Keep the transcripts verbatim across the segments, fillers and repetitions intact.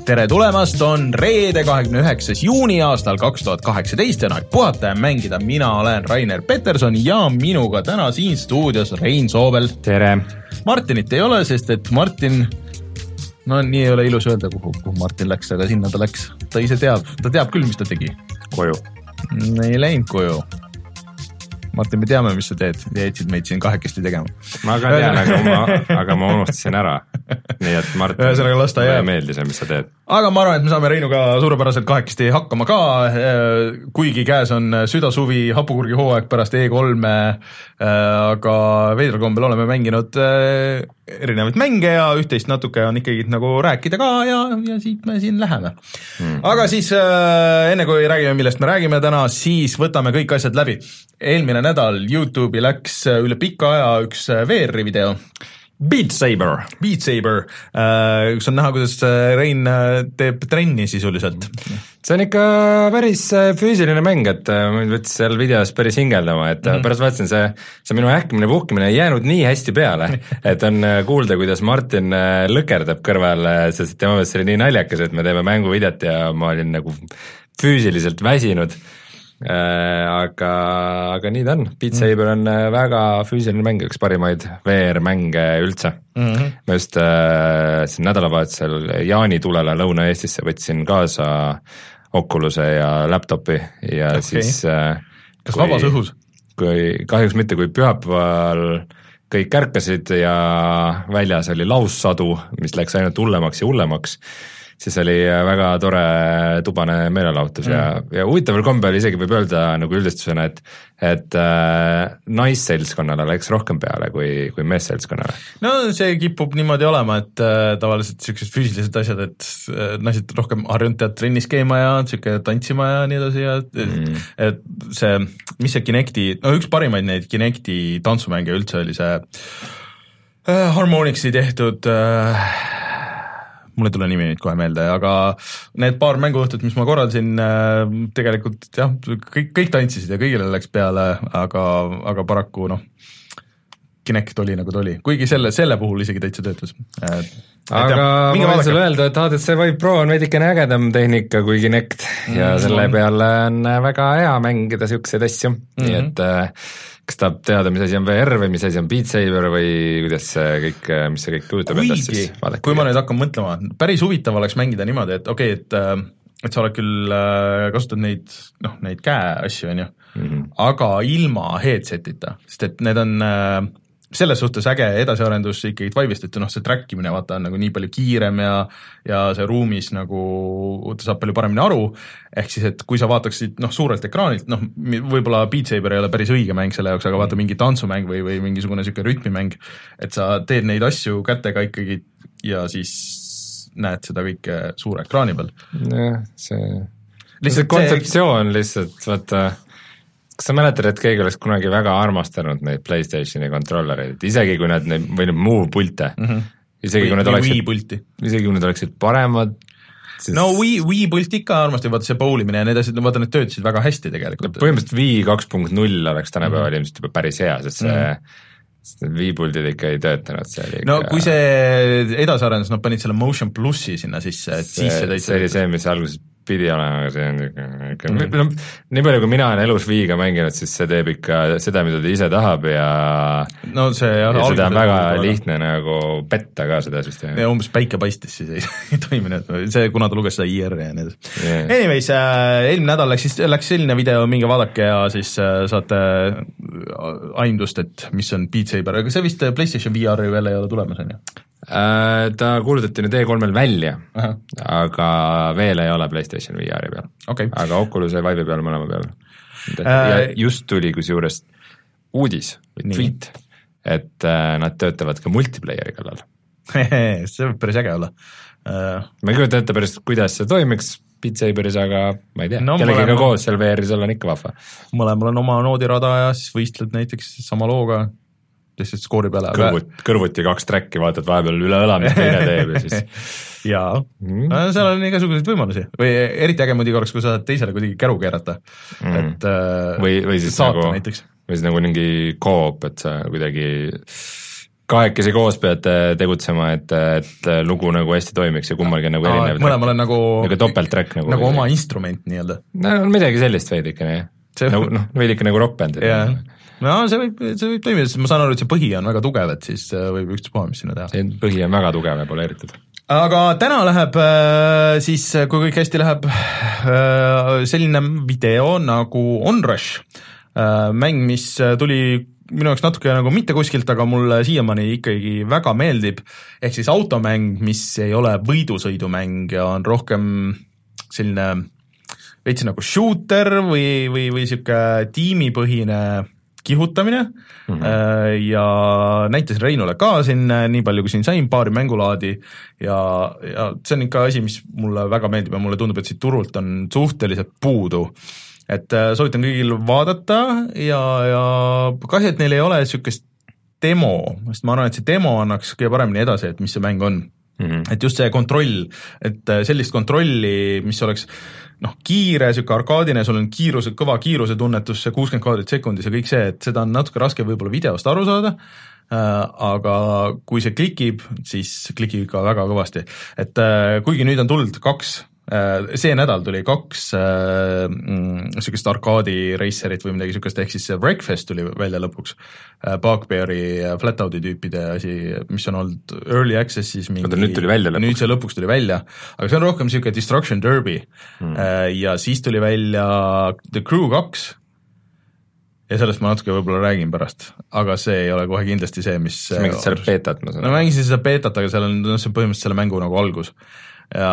tere tulemast, on reede kahekümne üheksas juuni aastal kaks tuhat kaheksateist ja on aeg puhata ja mängida. Mina olen Rainer Peterson ja minuga täna siin stuudios Rein Soobel. Tere! Martinit ei ole, sest et Martin, no nii ei ole ilus öelda, kuhu, kuhu Martin läks, aga sinna ta läks. Ta ise teab, ta teab küll, mis ta tegi. Koju. Ei läinud koju. Martin, me teame, mis sa teed. Jäitsid meid siin kahekesti tegema. Ma ka tean, aga ma, aga ma unustasin ära. Nii et Martin, mulle meeldis, mis sa teed. Aga ma arvan, et me saame Reinuga suurepäraselt kahekesti hakkama ka, kuigi käes on südasuvi, hapukurgi hooaeg pärast E kolme, aga veidral kombel oleme mänginud erinevaid mänge ja üht-teist natuke on ikkagi nagu rääkida ka ja, ja siit me siin läheme. Hmm. Aga siis enne kui räägime, millest me räägime täna, siis võtame kõik asjad läbi. Eelmine nädal YouTube'i läks üle pika aja üks V R-i video. Beat Saber. Beat Saber, kus on näha, kuidas Rein teeb trenni sisuliselt. See on ikka päris füüsiline mäng, et ma võtsin seal videos päris hingeldama, et mm-hmm. pärast vaatasin, see, see minu ähkimine puhkimine ei jäänud nii hästi peale, et on kuulda, kuidas Martin lõkerdab kõrval, sest tema mõttes oli nii naljakas, et me teeme mänguvideot ja ma olin nagu füüsiliselt väsinud. Aga, aga nii ta on. Beat Saber on väga füüsiline mäng, üks parimaid V R-mänge üldse. Mm-hmm. Ma just äh, siin nädalavahetusel jaanitulele Lõuna-Eestisse võtsin kaasa Oculus'e ja laptopi ja okay. siis äh, kas kui, vabas õhus? Kui, kahjuks mitte, kui pühapäeval kõik ärkasid ja väljas oli laussadu, mis läks ainult hullemaks ja hullemaks, siis oli väga tore tubane meelelahutus mm. ja, ja huvitaval kombel isegi võib öelda nagu üldistusena, et, et äh, naisseltskonnale läks rohkem peale kui, kui meesseltskonnale. No see kipub niimoodi olema, et äh, tavaliselt sellised füüsilised asjad, et äh, naised rohkem harjunud tead trennis käima ja selline tantsima ja nii edasi ja mm. et see, mis see Kinecti, no üks parimaid neid Kinecti tantsumänge üldse oli see äh, Harmonixi tehtud äh, mulle ei tule nimi nüüd kohe meelde, aga need paar mänguõhtut, mis ma korraldasin, tegelikult jah, kõik, kõik tantsisid ja kõigile läks peale, aga, aga paraku noh, Kinect oli nagu ta oli, kuigi selle, selle puhul isegi täitsa töötas. Aga ma võin sulle öelda, et H T C Vive Pro on veidikene ägedam tehnika kui Kinect ja mm, selle peale on väga hea mängida siukseid asju, mm-hmm. nii et kas tahab teada, mis asi on V R või mis asi on Beat Saber või kuidas see kõik, mis see kõik kujutab endast siis vaadake. Kui ma nüüd hakkan mõtlema, päris huvitav oleks mängida niimoodi, et okei, okay, et, et sa oled küll kasutad neid, noh, neid käe asju, on ju, mm-hmm. aga ilma headsetita, sest et need on selles suhtes äge edasiarendus ikkagi Vive'ist, et noh, see trackimine vaata on nagu nii palju kiirem ja, ja see ruumis nagu ta saab palju paremini aru, ehk siis, et kui sa vaataksid noh, suurelt ekraanilt, noh, võib-olla Beat Saber ei ole päris õige mäng selle jaoks, aga vaata mingi tantsumäng või, või mingisugune siuke rütmimäng, et sa teed neid asju kätega ikkagi ja siis näed seda kõike suure ekraani peal. jah, see lihtsalt kontseptsioon see... lihtsalt, vaata kas sa mäletad, et keegi oleks kunagi väga armastanud neid PlayStationi kontrollereid, et isegi kui nad, või need muu pulte, mm-hmm. isegi, kui nad oleksid, isegi kui nad oleksid paremad, siis... No Wii, Wii pult ikka armasti, vaata see bowlimine ja need asjad, vaata need töötasid väga hästi tegelikult. No, põhimõtteliselt Wii kaks punkt null oleks tänapäeval mm-hmm. ilmselt juba päris hea, sest see mm-hmm. Wii puldid ikka ei töötanud, see oli ikka... No kui see edasiarendus, nad panid selle Motion Plussi sinna sisse, et see, siis see täitsa... See oli see, mis alguses pidi olema, aga see on ikka, mm. no, nii palju kui mina olen elus Viiga mänginud, siis see teeb ikka seda, mida ta ise tahab ja, no see, ja, ja seda on väga lihtne nagu petta ka seda süsteemi. Ja umbes päike paistis siis ei, ei toiminud, see kuna ta luges seda I R ja nii edasi. Yeah. Anyways, äh, eelmine nädal läks, siis, läks selline video, minge vaadake ja siis äh, saate aimdust, et mis on Beat Saber, aga see vist PlayStation V R-i veel ei ole tulemas, on ju? Ta kuulutati nüüd E kolmel välja, aha. aga veel ei ole PlayStation V R-i peal okay., aga Oculus'e ja Vive'i peal mõlema peal. Ja just tuli kusjuures uudis või tweet, et nad töötavad ka multiplayeri kallal. See võib päris äge olla. Ma ei kujuta ette päris, kuidas see toimiks Beat Saberis, aga ma ei tea, no, kellegiga mõlema... koos seal V R-is olla on ikka vahva. Mõlemal on oma noodirada ja siis võistled näiteks sama looga lihtsalt skoori peale. Kõrvut, kõrvuti kaks track'i, vaatad vahepeal üle õla, mis teine teeb ja siis... jaa, mm. seal on igasuguseid võimalusi. Või eriti äge muidugi oleks, kui sa teisele kuidagi käru keerata. Mm. Et, või, või siis saata nagu, näiteks. või siis nagu mingi koop, et sa kuidagi kahekesi koos peate tegutsema, et, et lugu nagu hästi toimiks ja kummalgi nagu erinev track. Mõlemal on nagu, nagu topeltrack nagu, nagu oma instrument nii-öelda. No midagi sellist veidikene, jah. Nagu, noh, veidike nagu rockbänd. Yeah. No see võib, see võib toimida, sest ma saan aru, et see põhi on väga tugev, et siis võib ükstaspuha, mis sinna teha. See põhi on väga tugev ja poleeritud. Aga täna läheb siis, kui kõik hästi läheb, selline video nagu Onrush, mäng, mis tuli minu jaoks natuke nagu mitte kuskilt, aga mulle siiamaani ikkagi väga meeldib, ehk siis automäng, mis ei ole võidusõidumäng ja on rohkem selline veits nagu shooter või, või, või siuke tiimipõhine kihutamine mm-hmm. ja näitasin Reinule ka siin nii palju, kui siin sain, paari mängulaadi ja, ja see on ikka asi, mis mulle väga meeldib ja mulle tundub, et siit turult on suhteliselt puudu. Et soovitan kõigil vaadata ja, ja kahju, et neil ei ole niisugust demo, sest ma arvan, et see demo annaks kõige paremini edasi, et mis see mäng on. Mm-hmm. Et just see kontroll, et sellist kontrolli, mis oleks noh, kiire, niisugune arkaadine, sul on kiiruse, kõva kiiruse tunnetus, see kuuskümmend kaadrit sekundis ja kõik see, et seda on natuke raske võib-olla videost aru saada, aga kui see klikib, siis klikib ka väga kõvasti. Et kuigi nüüd on tulnud kaks see nädal tuli kaks niisugust äh, arkaadi racerit või midagi niisugust, ehk siis Breakfast tuli välja lõpuks, äh, Bugbeari ja Flatouti tüüpide asi, mis on olnud early access'is mingi, nüüd tuli välja lõpuks. Nüüd see lõpuks tuli välja, aga see on rohkem niisugune Destruction Derby hmm. äh, ja siis tuli välja The Crew kaks ja sellest ma natuke võib-olla räägin pärast, aga see ei ole kohe kindlasti see, mis sa mängid selle beetat? No mängisin seda beetat, aga seal on, see on põhimõtteliselt selle mängu nagu algus ja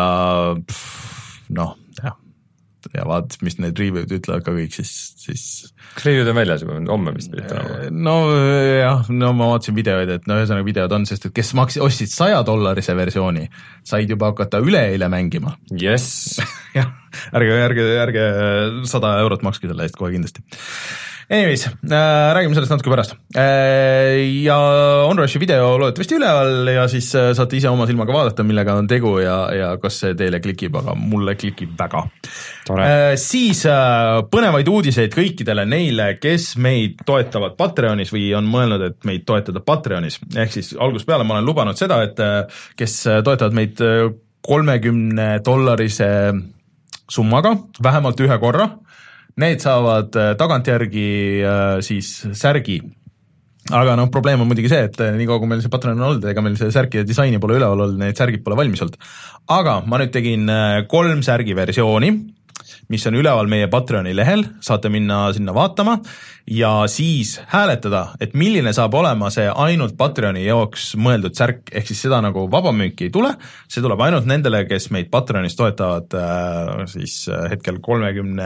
pff, noh, jah, ja vaat, mis need review'd ütlevad ka kõik, siis, siis kas review'd on väljas juba, homme vist ütlema? No jah, no ma vaatasin videoid, et no ühesõnaga videod on, sest et kes maksid, ostsid saja dollarise versiooni, said juba hakata üleeile mängima. Yes. jah, ärge, ärge, ärge sada eurot makski selle eest kohe kindlasti. Anyways, äh, räägime sellest natuke pärast. Äh, ja Onrushi video loodetavasti üleval ja siis äh, saate ise oma silmaga vaadata, millega on tegu ja, ja kas see teile klikib, aga mulle klikib väga. Äh, siis äh, põnevaid uudiseid kõikidele neile, kes meid toetavad Patreonis või on mõelnud, et meid toetada Patreonis. Ehk siis algusest peale ma olen lubanud seda, et äh, kes toetavad meid kolmekümne dollarise summaga, vähemalt ühe korra, need saavad tagantjärgi siis särgi, aga noh, probleem on muidugi see, et nii kaua kui meil see Patreon on olnud, ega meil see särgi disaini pole üleval olnud, need särgid pole valmis olnud. Aga ma nüüd tegin kolm särgi versiooni, mis on üleval meie Patreoni lehel, saate minna sinna vaatama ja siis hääletada, et milline saab olema see ainult Patreoni jaoks mõeldud särk, ehk siis seda nagu vabamüüki ei tule, see tuleb ainult nendele, kes meid Patreonis toetavad äh, siis hetkel kolmekümne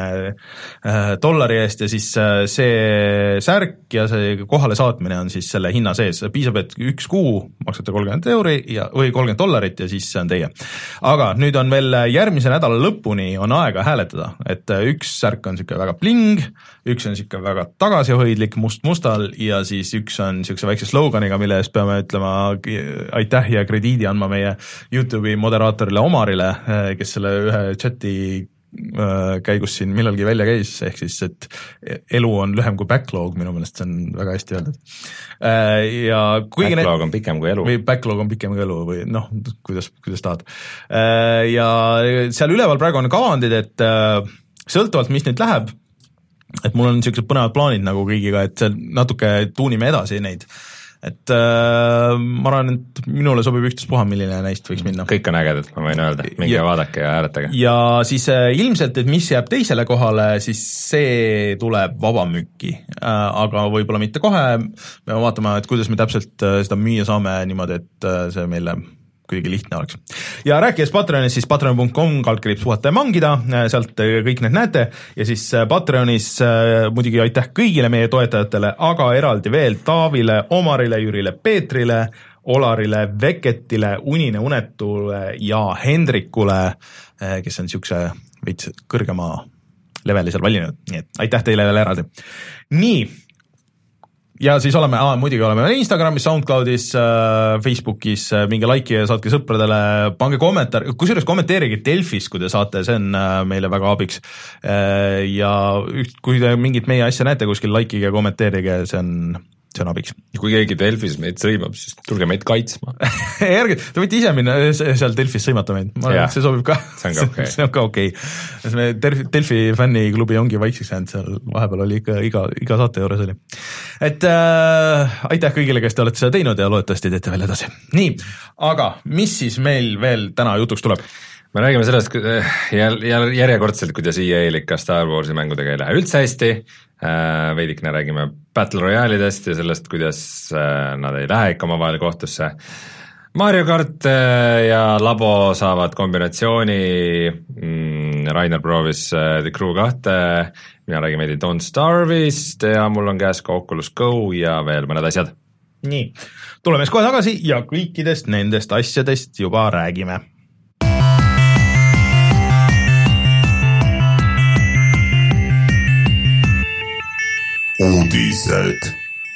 dollari eest ja siis äh, see särk ja see kohale saatmine on siis selle hinna sees, piisab, et üks kuu maksate kolmkümmend euri ja, või kolmkümmend dollarit ja siis see on teie. Aga nüüd on veel järgmise nädala lõpuni on aega hääletada, et üks särk on niisugune väga bling, üks on niisugune väga tagasihoidlik must-mustal ja siis üks on niisuguse väikse sloganiga, mille eest peame ütlema aitäh ja krediidi andma meie YouTube'i moderaatorile Omarile, kes selle ühe chati käigus siin millalgi välja käis, ehk siis, et elu on lühem kui backlog, minu meelest see on väga hästi öeldud. Ja kuigi backlog on pikem kui elu. Või backlog on pikem kui elu või noh, kuidas, kuidas tahad. Ja seal üleval praegu on kavandid, et sõltuvalt, mis nüüd läheb, et mul on niisugused põnevad plaanid nagu kõigiga, et natuke tuunime edasi neid. Et äh, ma arvan, et minule sobib üktaspuha, milline neist võiks minna. Kõik on ägedad, ma võin öelda, minge ja vaadake ja hääletage. Ja siis äh, ilmselt, et mis jääb teisele kohale, siis see tuleb vabamüüki, äh, aga võib-olla mitte kohe, me vaatame, et kuidas me täpselt äh, seda müüa saame niimoodi, et äh, see meile kuidagi lihtne oleks. Ja rääkides Patreonis, siis patreon punkt com kaldkriips puhata ja mangida, sealt kõik need näete ja siis Patreonis muidugi aitäh kõigile meie toetajatele, aga eraldi veel Taavile, Omarile, Jürile, Peetrile, Olarile, Veketile, Unine Unetule ja Hendrikule, kes on niisuguse veits kõrgema leveli seal valinud, nii et aitäh teile veel eraldi. Nii, ja siis oleme, aa, muidugi oleme Instagramis, SoundCloudis, Facebookis, minge like ja saatke sõpradele, pange kommentaar, kusjuures kommenteerige Delfis, kui te saate, see on meile väga abiks. Ja kui te mingit meie asja näete kuskil, likeige ja kommenteerige, see on, see on abiks. kui keegi Delfis meid sõimab, siis tulge meid kaitsma. Järgi, te võite ise minna seal Delfis sõimata meid, ma arvan, et see sobib ka. See on ka okei. see on ka okei. Me Delfi fänniklubi ongi vaikseks jäänud, seal vahepeal oli ikka iga, iga saate juures oli. Et äh, aitäh kõigile, kes te olete seda teinud ja loodetavasti teete veel edasi. Nii, aga mis siis meil veel täna jutuks tuleb? Me räägime sellest jäl, jäl, järjekordselt, kuidas E A-l ikka Star Warsi mängudega ei lähe üldse hästi, veidikene räägime Battle Royale'idest ja sellest, kuidas nad ei lähe ikka omavahel kohtusse. Mario Kart ja Labo saavad kombinatsiooni, Rainer proovis The Crew kahte, mina räägin veidi Don't Starve'ist ja mul on käes ka Oculus Go ja veel mõned asjad. Nii, tuleme siis kohe tagasi ja kõikidest nendest asjadest juba räägime. Uudised.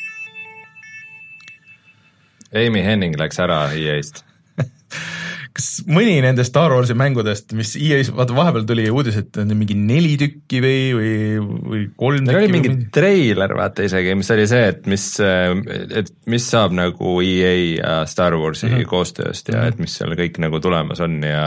Amy Henning läks ära E A-st. Kas mõni nendest Star Warsi mängudest, mis E A-s, vaata vahepeal tuli uudis, et on mingi neli tükki või, või, või kolm tükki. Oli mingi või... treiler, vaata isegi, mis oli see, et mis, et mis saab nagu E A ja Star Warsi mm -hmm. koostööst ja mm -hmm. et mis seal kõik nagu tulemas on ja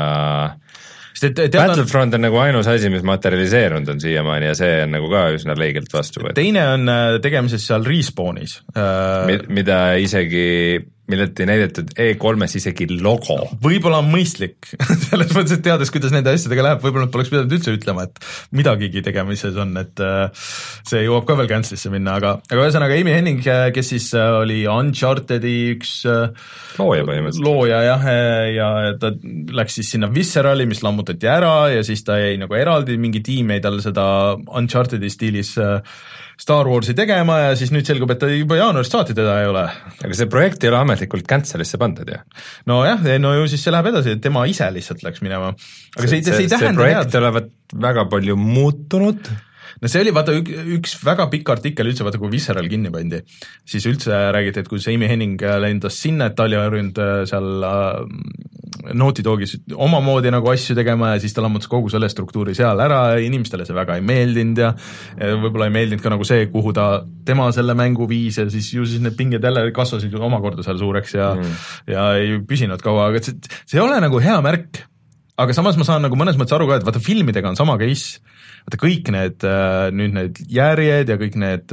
Battlefront on nagu ainus asi, mis materialiseerunud on siiamaani ja see on nagu ka üsna leigelt vastu võetud. Teine on tegemises seal Respawnis. Mida isegi, millelt ei näidatud E kolmes isegi logo. Võib-olla on mõistlik, selles mõttes, et teades, kuidas nende asjadega läheb, võib-olla poleks pidanud üldse ütlema, et midagigi tegemises on, et see jõuab ka veel cancelisse minna, aga, aga ühesõnaga Amy Henning, kes siis oli Unchartedi üks looja põhimõtteliselt. Looja jah, ja ta läks siis sinna Viscerali, mis lammutati ära ja siis ta jäi nagu eraldi, mingi tiim jäi tal seda Unchartedi stiilis Star Warsi tegema ja siis nüüd selgub, et ta juba jaanuarist saati teda ei ole. Aga see projekt ei ole ametlikult cancelisse pandud, jah? No jah, no ju siis see läheb edasi, et tema ise lihtsalt läks minema. Aga see, see, see, see ei tähenda see projekt olevat väga palju muutunud. No see oli vaata üks, üks väga pikk artikkel üldse, vaata kui Visceral kinni pandi, siis üldse räägiti, et kui see Amy Henning lendas sinna, et ta oli harjunud seal äh, Naughty Dogis omamoodi nagu asju tegema ja siis ta lammutas kogu selle struktuuri seal ära, inimestele see väga ei meeldinud ja, ja võib-olla ei meeldinud ka nagu see, kuhu ta tema selle mängu viis ja siis ju siis need pinged jälle kasvasid omakorda seal suureks ja, mm. ja ei püsinud kaua, aga see, see ei ole nagu hea märk, aga samas ma saan nagu mõnes mõttes aru ka, et vaata filmidega on sama case, vaata kõik need nüüd need järjed ja kõik need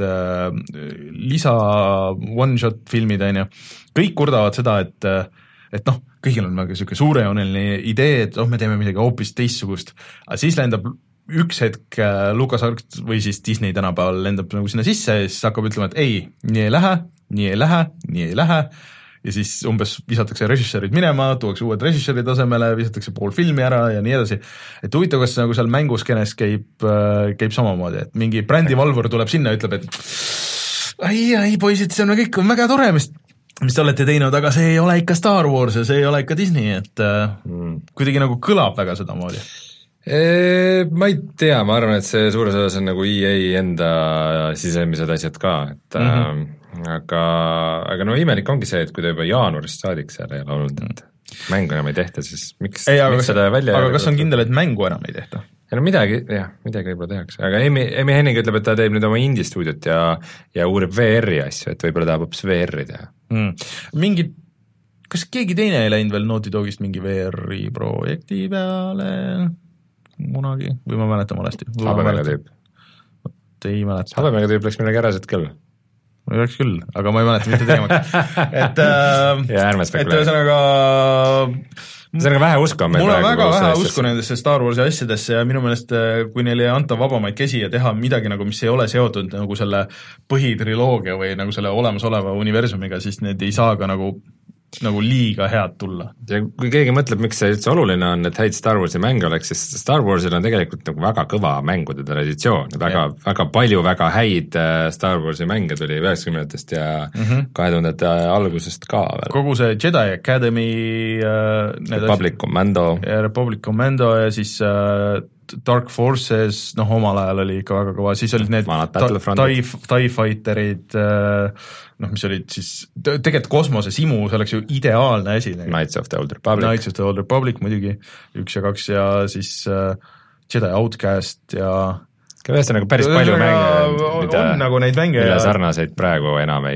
lisa one-shot filmid, on ju, kõik kurdavad seda, et et noh, kõigil on nagu selline suurejooneline idee, et oh, me teeme midagi hoopis teistsugust, aga siis lendab üks hetk LucasArts või siis Disney tänapäeval lendab nagu sinna sisse ja siis hakkab ütlema, et ei, nii ei lähe, nii ei lähe, nii ei lähe ja siis umbes visatakse režissöörid minema, tuuakse uued režissöörid asemele, visatakse pool filmi ära ja nii edasi. Et huvitav, kas nagu seal mänguskenes käib, käib samamoodi, et mingi brändivalvur tuleb sinna ja ütleb, et ai, ai poisid, see on kõik on väga tore, mis mis te olete teinud, aga see ei ole ikka Star Wars ja see ei ole ikka Disney, et mm. kuidagi nagu kõlab väga sedamoodi. Eee, ma ei tea, ma arvan, et see suures osas on nagu E A enda sisemised asjad ka, et mm-hmm. äh, aga, aga no imelik ongi see, et kui ta juba jaanuarist saadik seal ei ole olnud, et mängu enam ei tehta, siis miks, ei, miks kas, seda välja aga kas on kindel, et mängu enam ei tehta? Ja no midagi, jah, midagi võib-olla tehakse, aga Amy, Amy Henning ütleb, et ta teeb nüüd oma indie-stuudiot ja, ja uurib V R-i asju, et võib-olla tahab hoopis V R-i teha mm.. Mingi, kas keegi teine ei läinud veel Naughty Dogist mingi V R-i projekti peale munagi või ma mäletan valesti? Habemega tüüp. Ei mäleta. Habemega tüüp läks midagi äraselt küll. Läks küll, aga ma ei mäleta mitte tegemaks. et äh, ja ärme spekuleeri. Et ühesõnaga see on vähe usku on meil mul on väga vähe usku nendesse Star Warsi asjadesse ja minu meelest, kui neile ei anta vabamaid käsi ja teha midagi nagu, mis ei ole seotud nagu selle põhitriloogia või nagu selle olemasoleva universumiga, siis need ei saa ka nagu nagu liiga head tulla. Ja kui keegi mõtleb, miks see üldse oluline on, et häid Star Warsi mänge oleks, siis Star Warsil on tegelikult nagu väga kõva mängude traditsioon, väga, väga palju väga häid Star Warsi mänge tuli üheksakümnendatest ja mm-hmm. kahe tuhandete algusest ka veel. Kogu see Jedi Academy äh, Republic Commando ja Republic Commando ja siis äh, Dark Forces, noh omal ajal oli ikka väga kõva, siis olid need TIE, TIE Fighterid, noh mis olid siis, tegelikult kosmosesimu, see oleks ju ideaalne asi. Knights of the Old Republic. Knights of the Old Republic muidugi, üks ja kaks ja siis uh, Jedi Outcast ja ka ühesõnaga päris palju mänge, mida, nagu neid mänge mille sarnaseid praegu enam ei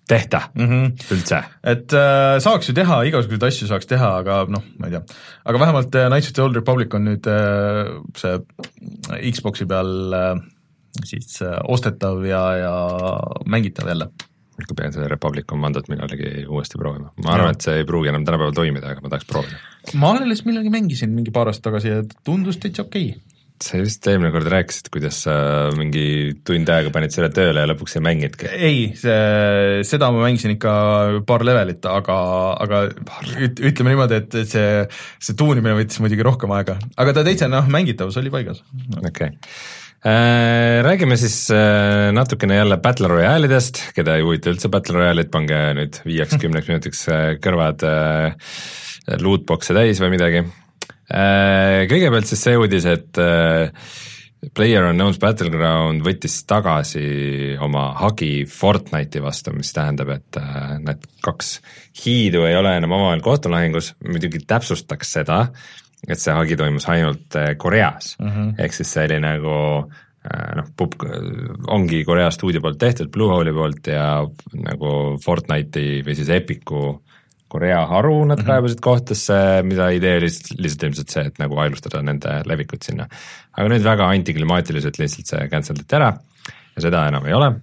tehta mm -hmm. üldse. et äh, saaks ju teha, igasuguseid asju saaks teha, aga noh, ma ei tea. aga vähemalt äh, Knights of the Old Republic on nüüd äh, see Xboxi peal äh, siis äh, ostetav ja, ja mängitav jälle. kui pean selle Republic Commandot millalegi uuesti proovima. ma arvan, et see ei pruugi enam tänapäeval toimida, aga ma tahaks proovida. ma alles millalgi mängisin mingi paar aastat tagasi ja tundus täitsa okei okay. sa just eelmine kord rääkisid, kuidas sa mingi tund aega panid selle tööle ja lõpuks ei mängidki. ei, see, seda ma mängisin ikka paar levelit, aga, aga üt, ütleme niimoodi, et see, see tuunimine võttis muidugi rohkem aega, aga ta täitsa noh, mängitavus oli paigas. okei okay. Äh, räägime siis äh, natukene jälle Battle Royale'idest, keda ei huvita üldse Battle Royale'id, pange nüüd viieks kümneks minutiks äh, kõrvad äh, lootbox'e täis või midagi. Kõigepealt siis see uudis, et PlayerUnknown's Battleground võttis tagasi oma hagi Fortnite'i vastu, mis tähendab, et need kaks hiidu ei ole enam omavahel kohtulahingus, muidugi täpsustaks seda, et see hagi toimus ainult Koreas mm, -hmm. ehk siis see oli nagu noh, pub, ongi Korea stuudio poolt tehtud, Bluehole'i poolt ja nagu Fortnite'i või siis Epicu Korea haru nad kaebasid mm -hmm. kohtusse, mida idee oli lihtsalt ilmselt see, et nagu aeglustada nende levikut sinna. aga nüüd väga antiklimaatiliselt lihtsalt see cancel'iti ära ja seda enam ei ole.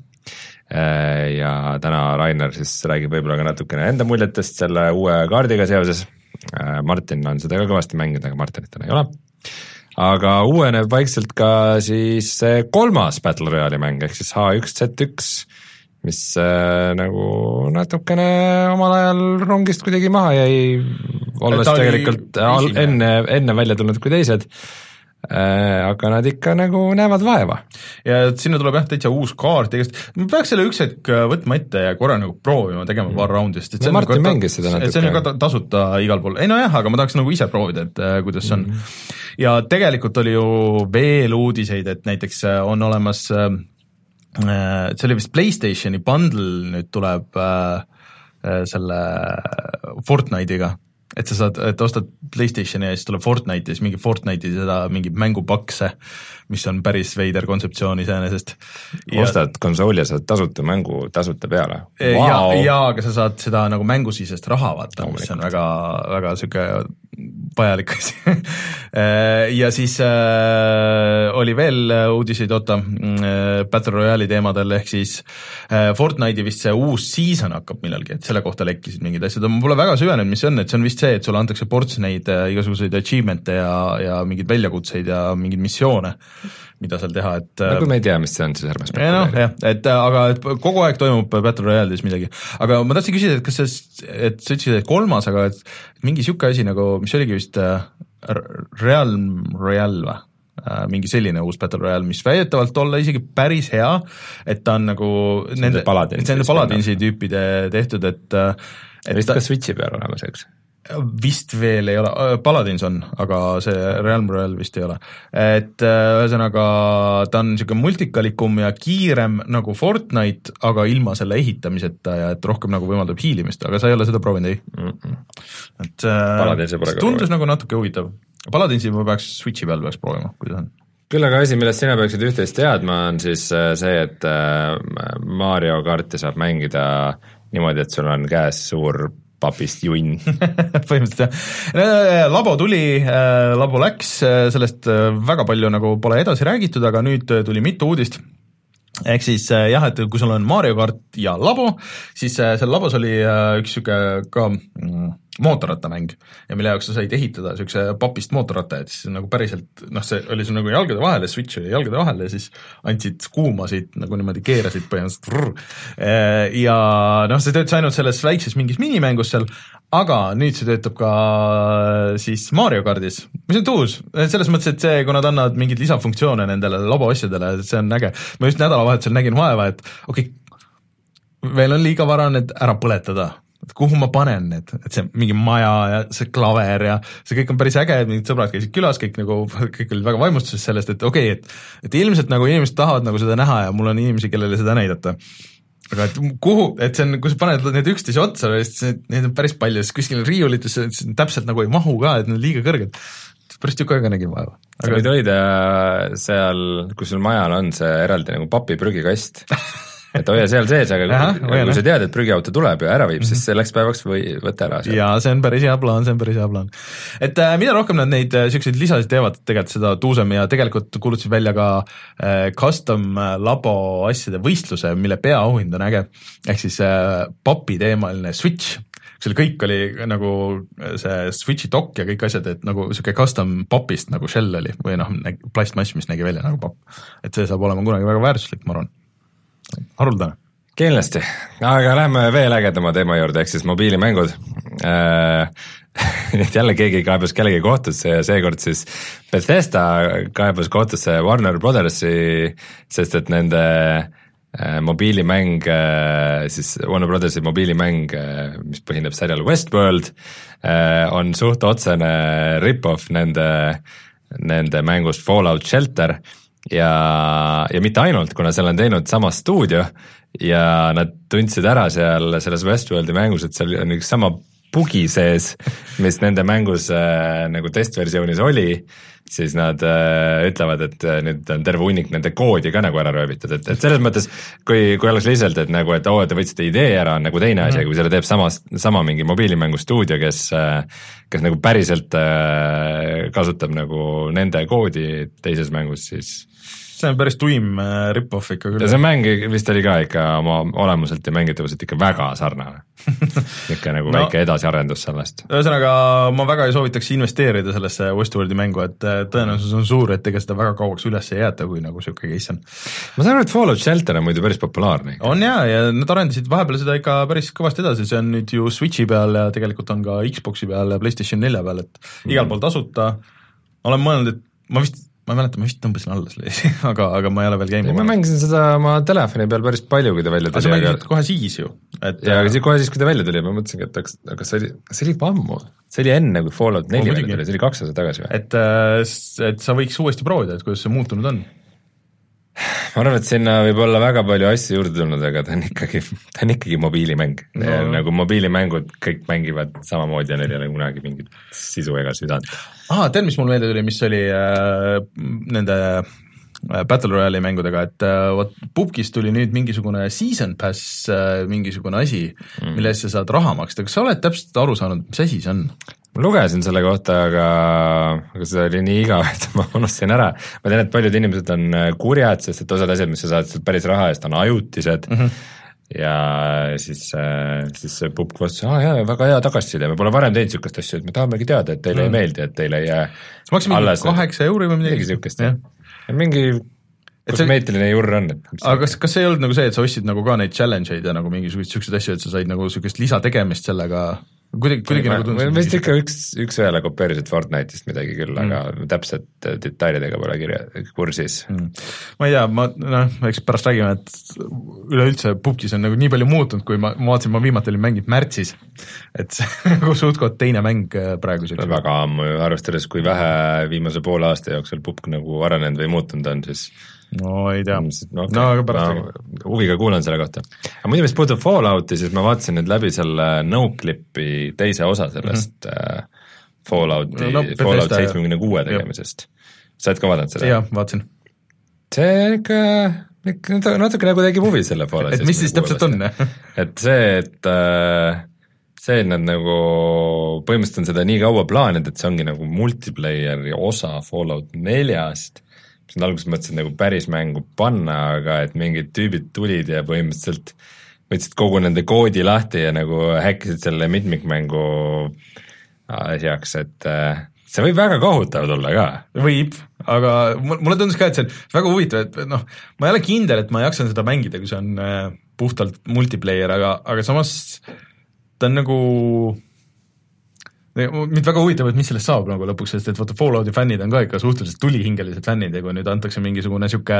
Ja täna Rainer siis räägib võib-olla ka natukene enda muljetest selle uue kaardiga seoses. Martin on seda ka kõvasti mänginud, aga Martinit täna ei ole. Aga uueneb vaikselt ka siis kolmas Battle Royale'i mäng, ehk siis H üks Z üks, mis äh, nagu natukene omal ajal rongist kuidagi maha jäi, olles tegelikult al, enne, enne välja tulnud kui teised äh,, aga nad ikka nagu näevad vaeva. ja sinna tuleb jah täitsa uus kaart, ma peaks selle üks hetk võtma ette ja korra nagu proovima tegema paar raundi, sest et see, no, on, nagu ta, see on ju ka tasuta igal pool, ei nojah, aga ma tahaks nagu ise proovida, et äh, kuidas see on mm. -hmm. ja tegelikult oli ju veel uudiseid, et näiteks on olemas äh, see oli vist PlayStationi bundle nüüd tuleb äh, selle Fortnite'iga, et sa saad, et ostad PlayStationi ja siis tuleb Fortnite ja siis mingi Fortnite'i seda mingi mängupakse, mis on päris veider kontseptsioon iseenesest. ostad konsooli ja saad tasuta mängu tasuta peale wow.. ja, ja aga sa saad seda nagu mängusisest raha vaata no,, mis on väga, väga siuke vajalik asi ja siis äh, oli veel uudiseid, oota, äh, Battle Royale'i teemadel, ehk siis äh, Fortnite'i vist see uus season hakkab millalgi, et selle kohta lekkisid mingid asjad, ma pole väga süvenenud, mis see on, et see on vist see, et sulle antakse ports neid äh, igasuguseid achievement'e ja, ja mingeid väljakutseid ja mingeid missioone, mida seal teha, et no kui me ei tea, mis see on, siis ärme spekuleeri. No, jah, et aga et kogu aeg toimub Battle Royale'is midagi, aga ma tahtsin küsida, et kas see, et sa ütlesid, et kolmas, aga et mingi siuke asi nagu, mis oligi vist äh, Realm Royale või? Mingi selline uus Battle Royale, mis väidetavalt olla isegi päris hea, et ta on nagu see nende Paladinsi tüüpide tehtud, et, et vist ka Switchi peal olemas, eks? Vist veel ei ole, Paladins on, aga see Realm Royale vist ei ole. Et ühesõnaga ta on niisugune multikalikum ja kiirem nagu Fortnite, aga ilma selle ehitamiseta ja et rohkem nagu võimaldab hiilimist, aga sa ei ole seda proovinud, ei? Mm -mm. Et see tundus nagu natuke huvitav. Paladinsi ma peaks Switchi peal peaks proovima, kuidas on. Küll aga asi, millest sina peaksid üht-teist teadma, on siis see, et Mario karti saab mängida niimoodi, et sul on käes suur papist junn põhimõtteliselt jah. Labo tuli, Labo läks, sellest väga palju nagu pole edasi räägitud, aga nüüd tuli mitu uudist. Ehk siis jah, et kui sul on Mario kart ja Labo, siis seal Labos oli üks siuke ka mootorrattamäng ja mille jaoks sa said ehitada niisuguse papist mootorratta, et siis nagu päriselt, noh, see oli sul nagu jalgade vahel, Switch oli jalgade vahel ja siis andsid kuumasid, nagu niimoodi keerasid põhimõtteliselt. Ja noh, see töötas ainult selles väikses mingis minimängus seal, aga nüüd see töötab ka siis Mario kardis, mis on tuus, selles mõttes, et see, kui nad annavad mingeid lisafunktsioone nendele Labo asjadele, see on äge. Ma just nädalavahetusel nägin vaeva, et okei okay,, veel on liiga vara need ära põletada, et kuhu ma panen need, et see mingi maja ja see klaver ja see kõik on päris äge, mingid sõbrad käisid külas, kõik nagu, kõik olid väga vaimustuses sellest, et okei okay,, et, et ilmselt nagu inimesed tahavad nagu seda näha ja mul on inimesi, kellele seda näidata. aga et kuhu, et see on, kui sa paned need üksteise otsa, siis neid on päris palju, siis kuskil riiulites täpselt nagu ei mahu ka, et need on liiga kõrged. päris tükk aega nägin vaeva. sa võid hoida seal, kus sul majal on see eraldi nagu papiprügikast et hoia seal sees, aga Aha, kui, kui sa tead, et prügiauto tuleb ja ära viib, siis selleks päevaks või võtta ära seal. jaa, see on päris hea plaan, see on päris hea plaan. Et äh, mida rohkem nad neid äh, selliseid lisasid teevad, tegelikult seda tuusem ja tegelikult kuulutasid välja ka äh, custom labo asjade võistluse, mille peaauhind on äge, ehk siis äh, popi teemaline Switch, seal kõik oli nagu see Switchi dock ja kõik asjad, et nagu siuke custom popist nagu shell oli või noh, plastmass, mis nägi välja nagu pop. Et see saab olema kunagi väga väärtuslik, ma arvan. Haruldane. Kindlasti, aga lähme veel ägedama teema juurde, ehk siis mobiilimängud. Äh, jälle keegi kaebas kellegi kohtusse ja seekord siis Bethesda kaebas kohtusse Warner Brothersi, sest et nende mobiilimäng, siis Warner Brothersi mobiilimäng, mis põhineb sarjal Westworld, on suht otsene rip-off nende, nende mängust Fallout Shelter ja, ja mitte ainult, kuna seal on teinud sama stuudio ja nad tundsid ära seal selles Westworldi mängus, et seal on üks sama bugi sees, mis nende mängus äh, nagu testversioonis oli, siis nad äh, ütlevad, et äh, nüüd on terve hunnik nende koodi ka nagu ära rööbitud, et, et selles mõttes, kui, kui oleks lihtsalt, et nagu, et oo, te võtsite idee ära, on nagu teine asi, kui selle teeb sama, sama mingi mobiilimängu stuudio, kes äh, kes nagu päriselt äh, kasutab nagu nende koodi teises mängus, siis see on päris tuim äh, rip-off ikka küll. Ja see mäng vist oli ka ikka oma olemuselt ja mängitavuselt ikka väga sarnane. ikka nagu no, väike edasiarendus sellest. Ühesõnaga, ma väga ei soovitaks investeerida sellesse Westworldi mängu, et tõenäosus on suur, et ega seda väga kauaks üles ei jäeta, kui nagu siuke case on. Ma saan aru, et Fallout Shelter on muidu päris populaarne. On jaa, ja nad arendasid vahepeal seda ikka päris kõvasti edasi, see on nüüd ju Switchi peal ja tegelikult on ka Xboxi peal ja PlayStation nelja peal, et mm. igal pool tasuta. Olen mõelnud, et ma vist ma ei mäleta, ma vist tõmbasin alla selle, aga, aga ma ei ole veel käima. Ma mängisin seda oma telefoni peal päris palju, kui ta välja tuli. Aga sa mängisid kohe siis ju. Et, ja aga kohe siis, kui ta välja tuli, ma mõtlesingi, et aga see oli, see oli ammu. See oli enne, kui Fallout neli välja tuli, see oli kaks aastat tagasi või? Et, et sa võiks uuesti proovida, et kuidas see muutunud on. Ma arvan, et sinna võib olla väga palju asju juurde tulnud, aga ta on ikkagi, ta on ikkagi mobiilimäng no.. Nagu mobiilimängud kõik mängivad samamoodi ja neil ei ole kunagi mingit sisu ega südant. Aha, tead, mis mul meelde tuli, mis oli äh, nende äh, Battle Royale'i mängudega, et äh, võt, Pupkis tuli nüüd mingisugune season pass, äh, mingisugune asi, mm. mille eest sa saad raha maksta. Kas sa oled täpselt aru saanud, mis asi see on? Ma lugesin selle kohta, aga, aga see oli nii igav, et ma unustasin ära. Ma tean, et paljud inimesed on kurjad, sest et osad asjad, mis sa saad päris raha eest, on ajutised mm -hmm. ja siis, siis Pupk vastas, aa jah, väga hea tagasiside, me pole varem teinud niisugust asju, et me tahamegi teada, et teile mm. ei meeldi, et teile ei jää see maksis mingi kaheksa euri või midagi niisugust. Mingi kosmeetiline jurr on. Et aga kas, kas see ei olnud nagu see, et sa ostsid nagu ka neid challenge'id ja nagu mingisugust niisugused asju, et sa said nagu niisugust lisategemist sellega kuidagi, kuidagi ma, nagu tundsid? Vist ikka üks, üks ühele kopeerisid Fortnite'ist midagi küll mm., aga täpselt detailidega pole kirja, kursis mm.. ma ei tea, ma, noh, eks pärast räägime, et üleüldse Pupkis on nagu nii palju muutunud, kui ma, ma vaatasin, ma viimati olin mänginud märtsis, et see nagu suutkot teine mäng praegu no, väga ammu, arvestades, kui vähe viimase poole aasta jooksul Pupk nagu arenenud või muutunud on, siis no ei tea, no, okay. no aga pärast no, huviga kuulan selle kohta. Aga muidu, mis puutub Fallouti, siis ma vaatasin nüüd läbi selle no-clipi teise osa sellest mm -hmm. Fallouti, no, Fallout seitsekümmend kuus tegemisest. Sa oled ka vaadanud seda? Jah, vaatasin. See on ikka, ikka natuke nagu tegi huvi selle Fallout. Et mis siis täpselt on? et see, et see, et nad nagu põhimõtteliselt on seda nii kaua plaaninud, et see ongi nagu multiplayeri osa Fallout neljast, mis nad alguses mõtlesid nagu päris mängu panna, aga et mingid tüübid tulid ja põhimõtteliselt võtsid kogu nende koodi lahti ja nagu häkkisid selle mitmikmängu asjaks, et see võib väga kohutav tulla ka. Võib, aga mulle tundus ka, et see on väga huvitav, et noh, ma ei ole kindel, et ma jaksan seda mängida, kui see on puhtalt multiplayer, aga, aga samas ta on nagu mind väga huvitav, et mis sellest saab nagu lõpuks, sest et vaata Fallouti fännid on ka ikka suhteliselt tulihingelised fännid ja kui nüüd antakse mingisugune siuke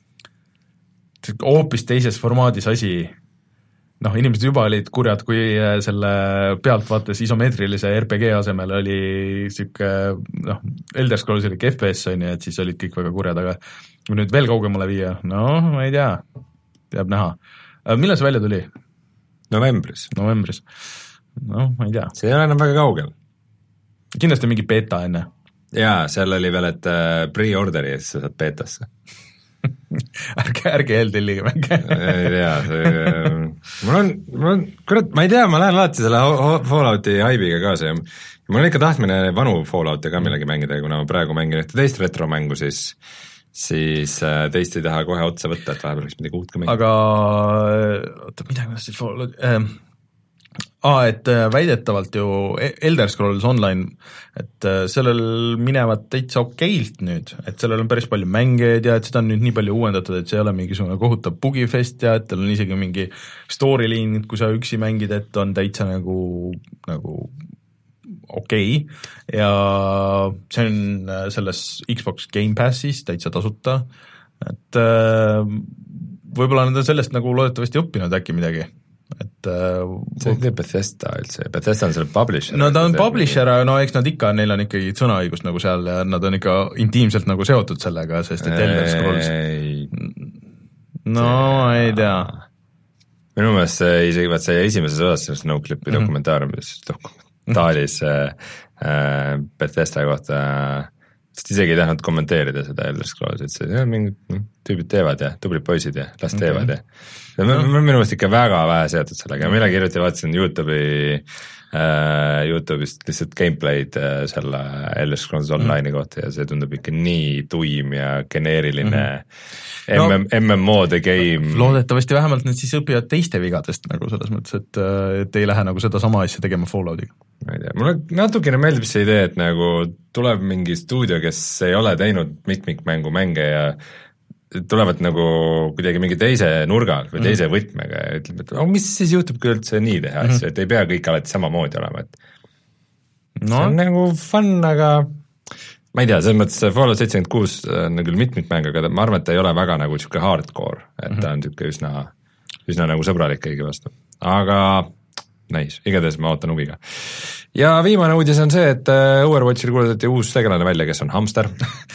hoopis teises formaadis asi, noh, inimesed juba olid kurjad, kui selle pealt vaates isomeetrilise R P G asemel oli siuke, noh, Elder Scrolls oli F P S on ju, et siis olid kõik väga kurjad, aga kui nüüd veel kaugemale viia, no ma ei tea, jääb näha. Millal see välja tuli? Novembris. Novembris. No, ma ei tea. See ei ole enam väga kaugel. Kindlasti mingi beta enne. Jaa, seal oli veel, et pre-orderi ja siis sa saad betasse. ärge, ärge eeltellige mänge ei tea, see, mul on, mul on, kurat, ma ei tea, ma lähen alati selle Fallouti haibiga kaasa ja mul on ikka tahtmine vanu Fallouti ka millegi mängida, kuna ma praegu mängin ühte teist retromängu, siis siis teist ei taha kohe otsa võtta, et vahepeal võiks midagi uut ka mängida. Aga, oota, midagi on siis Fallout ähm. Aa, et väidetavalt ju Elder Scrolls Online, et sellel minevad täitsa okeilt nüüd, et sellel on päris palju mängeid ja et seda on nüüd nii palju uuendatud, et see ei ole mingisugune kohutav bugifest ja et tal on isegi mingi storyline, kui sa üksi mängid, et on täitsa nagu, nagu okei okay. Ja see on selles Xbox Game Passis täitsa tasuta, et võib-olla nad on sellest nagu loodetavasti õppinud äkki midagi. Et, see on uh, Bethesda üldse, Bethesda on selle publisher. No ta on publisher, no eks nad ikka, neil on ikkagi sõnaõigust nagu seal ja nad on ikka intiimselt nagu seotud sellega, sest et Elder Scrolls no see, ei tea. Minu meelest see isegi vaat see esimeses osas sellest Noclipi mm -hmm. dokumentaarumis dokumentaaris äh, Bethesda kohta, sest isegi ei tahtnud kommenteerida seda Elder Scrolls, et see mingid no, tüübid teevad ja tublid poisid ja las teevad okay. ja ma olen minu meelest ikka väga vähe seotud sellega, millegi hiljuti vaatasin YouTube'i äh, YouTube'ist lihtsalt gameplay'd äh, selle Elder Scrolls Online'i mm. kohta ja see tundub ikka nii tuim ja geneeriline mm. no, M M O-de game. Loodetavasti vähemalt need siis õpivad teiste vigadest nagu selles mõttes, et, et ei lähe nagu seda sama asja tegema Falloutiga. Ma ei tea, mulle natukene meeldib see idee, et nagu tuleb mingi stuudio, kes ei ole teinud mitmikmängu mänge ja tulevad nagu kuidagi mingi teise nurga või mm. teise võtmega ja ütleb, et oh, mis siis juhtub, kui üldse nii teha asja, mm. et ei pea kõik alati samamoodi olema, et no. see on nagu fun, aga ma ei tea, selles mõttes Fallout seitsekümmend kuus on küll mitmikmäng, aga ma arvan, et ta ei ole väga nagu niisugune hardcore, et mm. ta on niisugune üsna, üsna nagu sõbralik kõigi vastu, aga nice, igatahes ma ootan huviga. Ja viimane uudis on see, et Overwatchil kuulutati uus tegelane välja, kes on hamster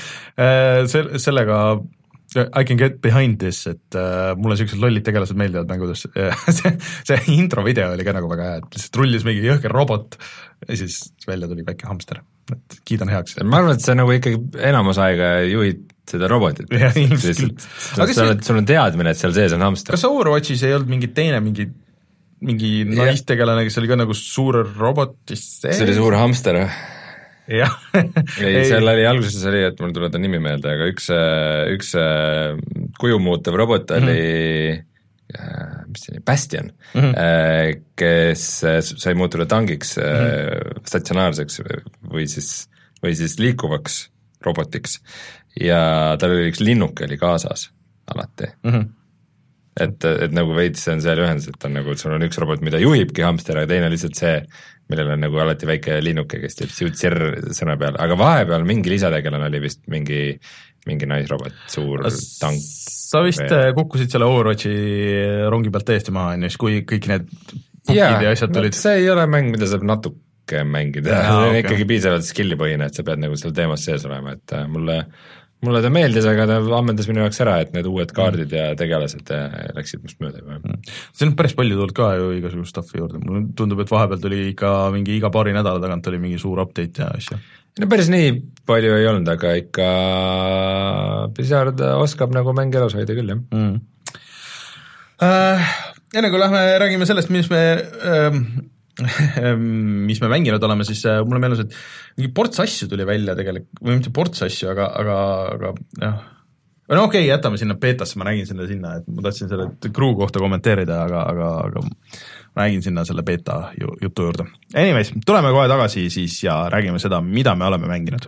Se- sellega I can get behind this, et uh, mulle sellised lollid tegelased meeldivad mängudes see, see intro video oli ka nagu väga hea, et lihtsalt rullis mingi jõhker robot ja siis välja tuli väike hamster, et kiidan heaks. Ma arvan, et sa nagu ikkagi enamus aega juhid seda robotit. Ja, ilmselt. Aga sul, see... sul on teadmine, et seal sees on hamster. Kas Overwatchis ei olnud mingi teine, mingi, mingi naistegelane, kes oli ka nagu suur robot? See oli suur hamster, jah. ei, seal oli alguses oli, et mul tuleb ta nimi meelde, aga üks, üks kuju muutev robot oli mm-hmm. mis see oli, Bastion mm-hmm., kes sai muutuda tangiks mm-hmm. statsionaarseks või siis, või siis liikuvaks robotiks ja tal oli üks linnuke oli kaasas alati mm-hmm. et, et nagu veits on seal ühendus, et on nagu, et sul on üks robot, mida juhibki hamster, aga teine on lihtsalt see, millel on nagu alati väike linnuke, kes teeb siut-sirr sõna peal, aga vahepeal mingi lisategelane oli vist mingi, mingi naisrobot, suur tank. Sa vist või... kukkusid selle Overwatchi rongi pealt täiesti maha, ennast, kui kõik need pukid ja, ja asjad tulid. See ei ole mäng, mida saab natuke mängida, see on okay. ikkagi piisavalt skillipõhine, et sa pead nagu seal teemas sees olema, et mulle mulle ta meeldis, aga ta ammendas minu jaoks ära, et need uued kaardid ja tegelased läksid must mööda juba. See on päris palju tulnud ka ju igasugust staffi juurde, mulle tundub, et vahepeal tuli ikka mingi iga paari nädala tagant oli mingi suur update ja asja. No päris nii palju ei olnud, aga ikka Blizzard oskab nagu mänge elus hoida küll, jah. Mm. Äh, enne kui lähme räägime sellest, mis me... Ähm, mis me mänginud oleme, siis mulle meenus, et mingi ports asju tuli välja tegelikult, või mitte ports asju, aga, aga, aga jah. No okei okay,, jätame sinna beetasse, ma nägin sinna sinna, et ma tahtsin selle crew kohta kommenteerida, aga, aga, aga ma nägin sinna selle beeta jutu juurde. Anyways, tuleme kohe tagasi siis ja räägime seda, mida me oleme mänginud.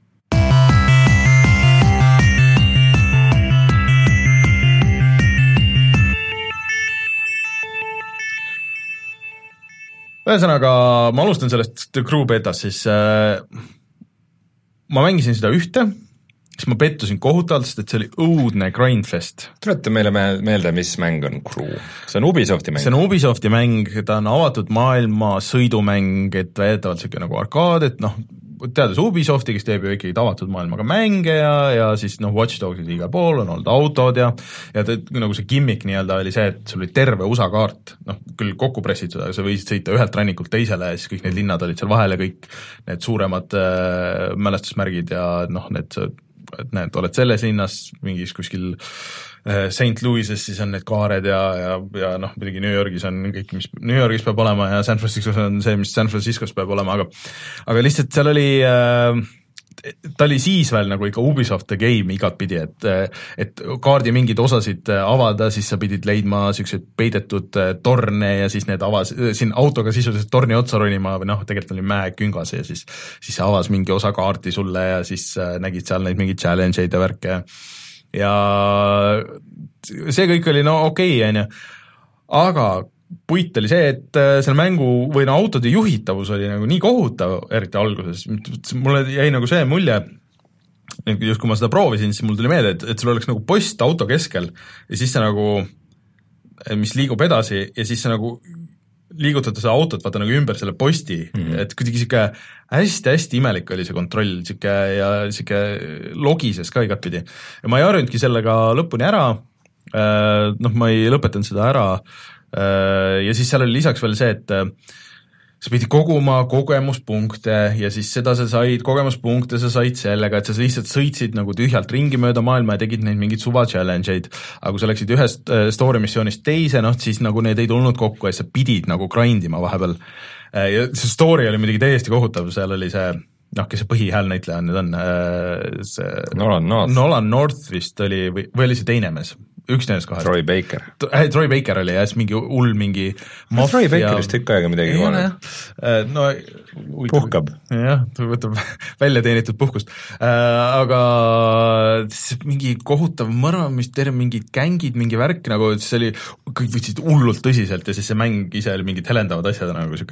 Ühesõnaga, ma alustan sellest crew betas, siis äh, ma mängisin seda ühte, siis ma pettusin kohutavalt, sest et see oli õudne grindfest. Tuleta meile meelde, mis mäng on crew? See on Ubisofti mäng? See on Ubisofti mäng, ta on avatud maailma sõidumäng, et väidetavalt siuke nagu arkaad, et noh, teades Ubisofti, kes teeb ju ikkagi avatud maailmaga mänge ja, ja siis noh, Watch Dogsid igal pool on olnud autod ja ja ta, nagu see gimmick nii-öelda oli see, et sul oli terve U S A kaart, noh, küll kokku pressitud, aga sa võisid sõita ühelt rannikult teisele ja siis kõik need linnad olid seal vahel ja kõik need suuremad äh, mälestusmärgid ja noh, need et näed, oled selles linnas mingis kuskil Saint Louis'es, siis on need kaared ja, ja, ja noh, muidugi New Yorgis on kõik, mis New Yorgis peab olema ja San Franciscos on see, mis San Franciscos peab olema, aga aga lihtsalt seal oli äh, ta oli siis veel nagu ikka Ubisoft the game igat pidi, et et kaardi mingeid osasid avada, siis sa pidid leidma siukseid peidetud torne ja siis need avas, siin autoga sisuliselt torni otsa ronima või noh, tegelikult oli mäeküngas ja siis siis see avas mingi osa kaarti sulle ja siis nägid seal neid mingeid challenge'eid ja värke ja see kõik oli no okei okay,, onju, aga puit oli see, et selle mängu või no autode juhitavus oli nagu nii kohutav, eriti alguses, mulle jäi nagu see mulje, just kui ma seda proovisin, siis mul tuli meelde, et, et sul oleks nagu post auto keskel ja siis see nagu, mis liigub edasi ja siis see nagu liigutad seda autot, vaata nagu ümber selle posti mm, -hmm. et kuidagi siuke hästi-hästi imelik oli see kontroll, siuke ja siuke logises ka igat pidi. Ja ma ei harjunudki sellega lõpuni ära, noh, ma ei lõpetanud seda ära, ja siis seal oli lisaks veel see, et sa pidid koguma kogemuspunkte ja siis seda sa said, kogemuspunkte sa said sellega, et sa lihtsalt sõitsid nagu tühjalt ringi mööda maailma ja tegid neid mingeid suva challenge'eid, aga kui sa läksid ühest story missioonist teise, noh siis nagu need ei tulnud kokku ja sa pidid nagu grindima vahepeal. Ja see story oli muidugi täiesti kohutav, seal oli see, noh, kes see põhihäälnäitleja nüüd on, see Nolan North, Nolan North vist oli, või, või oli see teine mees? Üks nendest kahest. Troy Baker. Troy Baker oli jah, mingi hull mingi no, Troy Bakerist tükk aega midagi kohe. No, puhkab. Jah, ta võtab välja teenitud puhkust. Aga mingi kohutav mõrvamisterm, mingid gängid, mingi värk, nagu see oli, kõik võtsid hullult tõsiselt ja siis see mäng ise oli mingid helendavad asjad nagu siuke.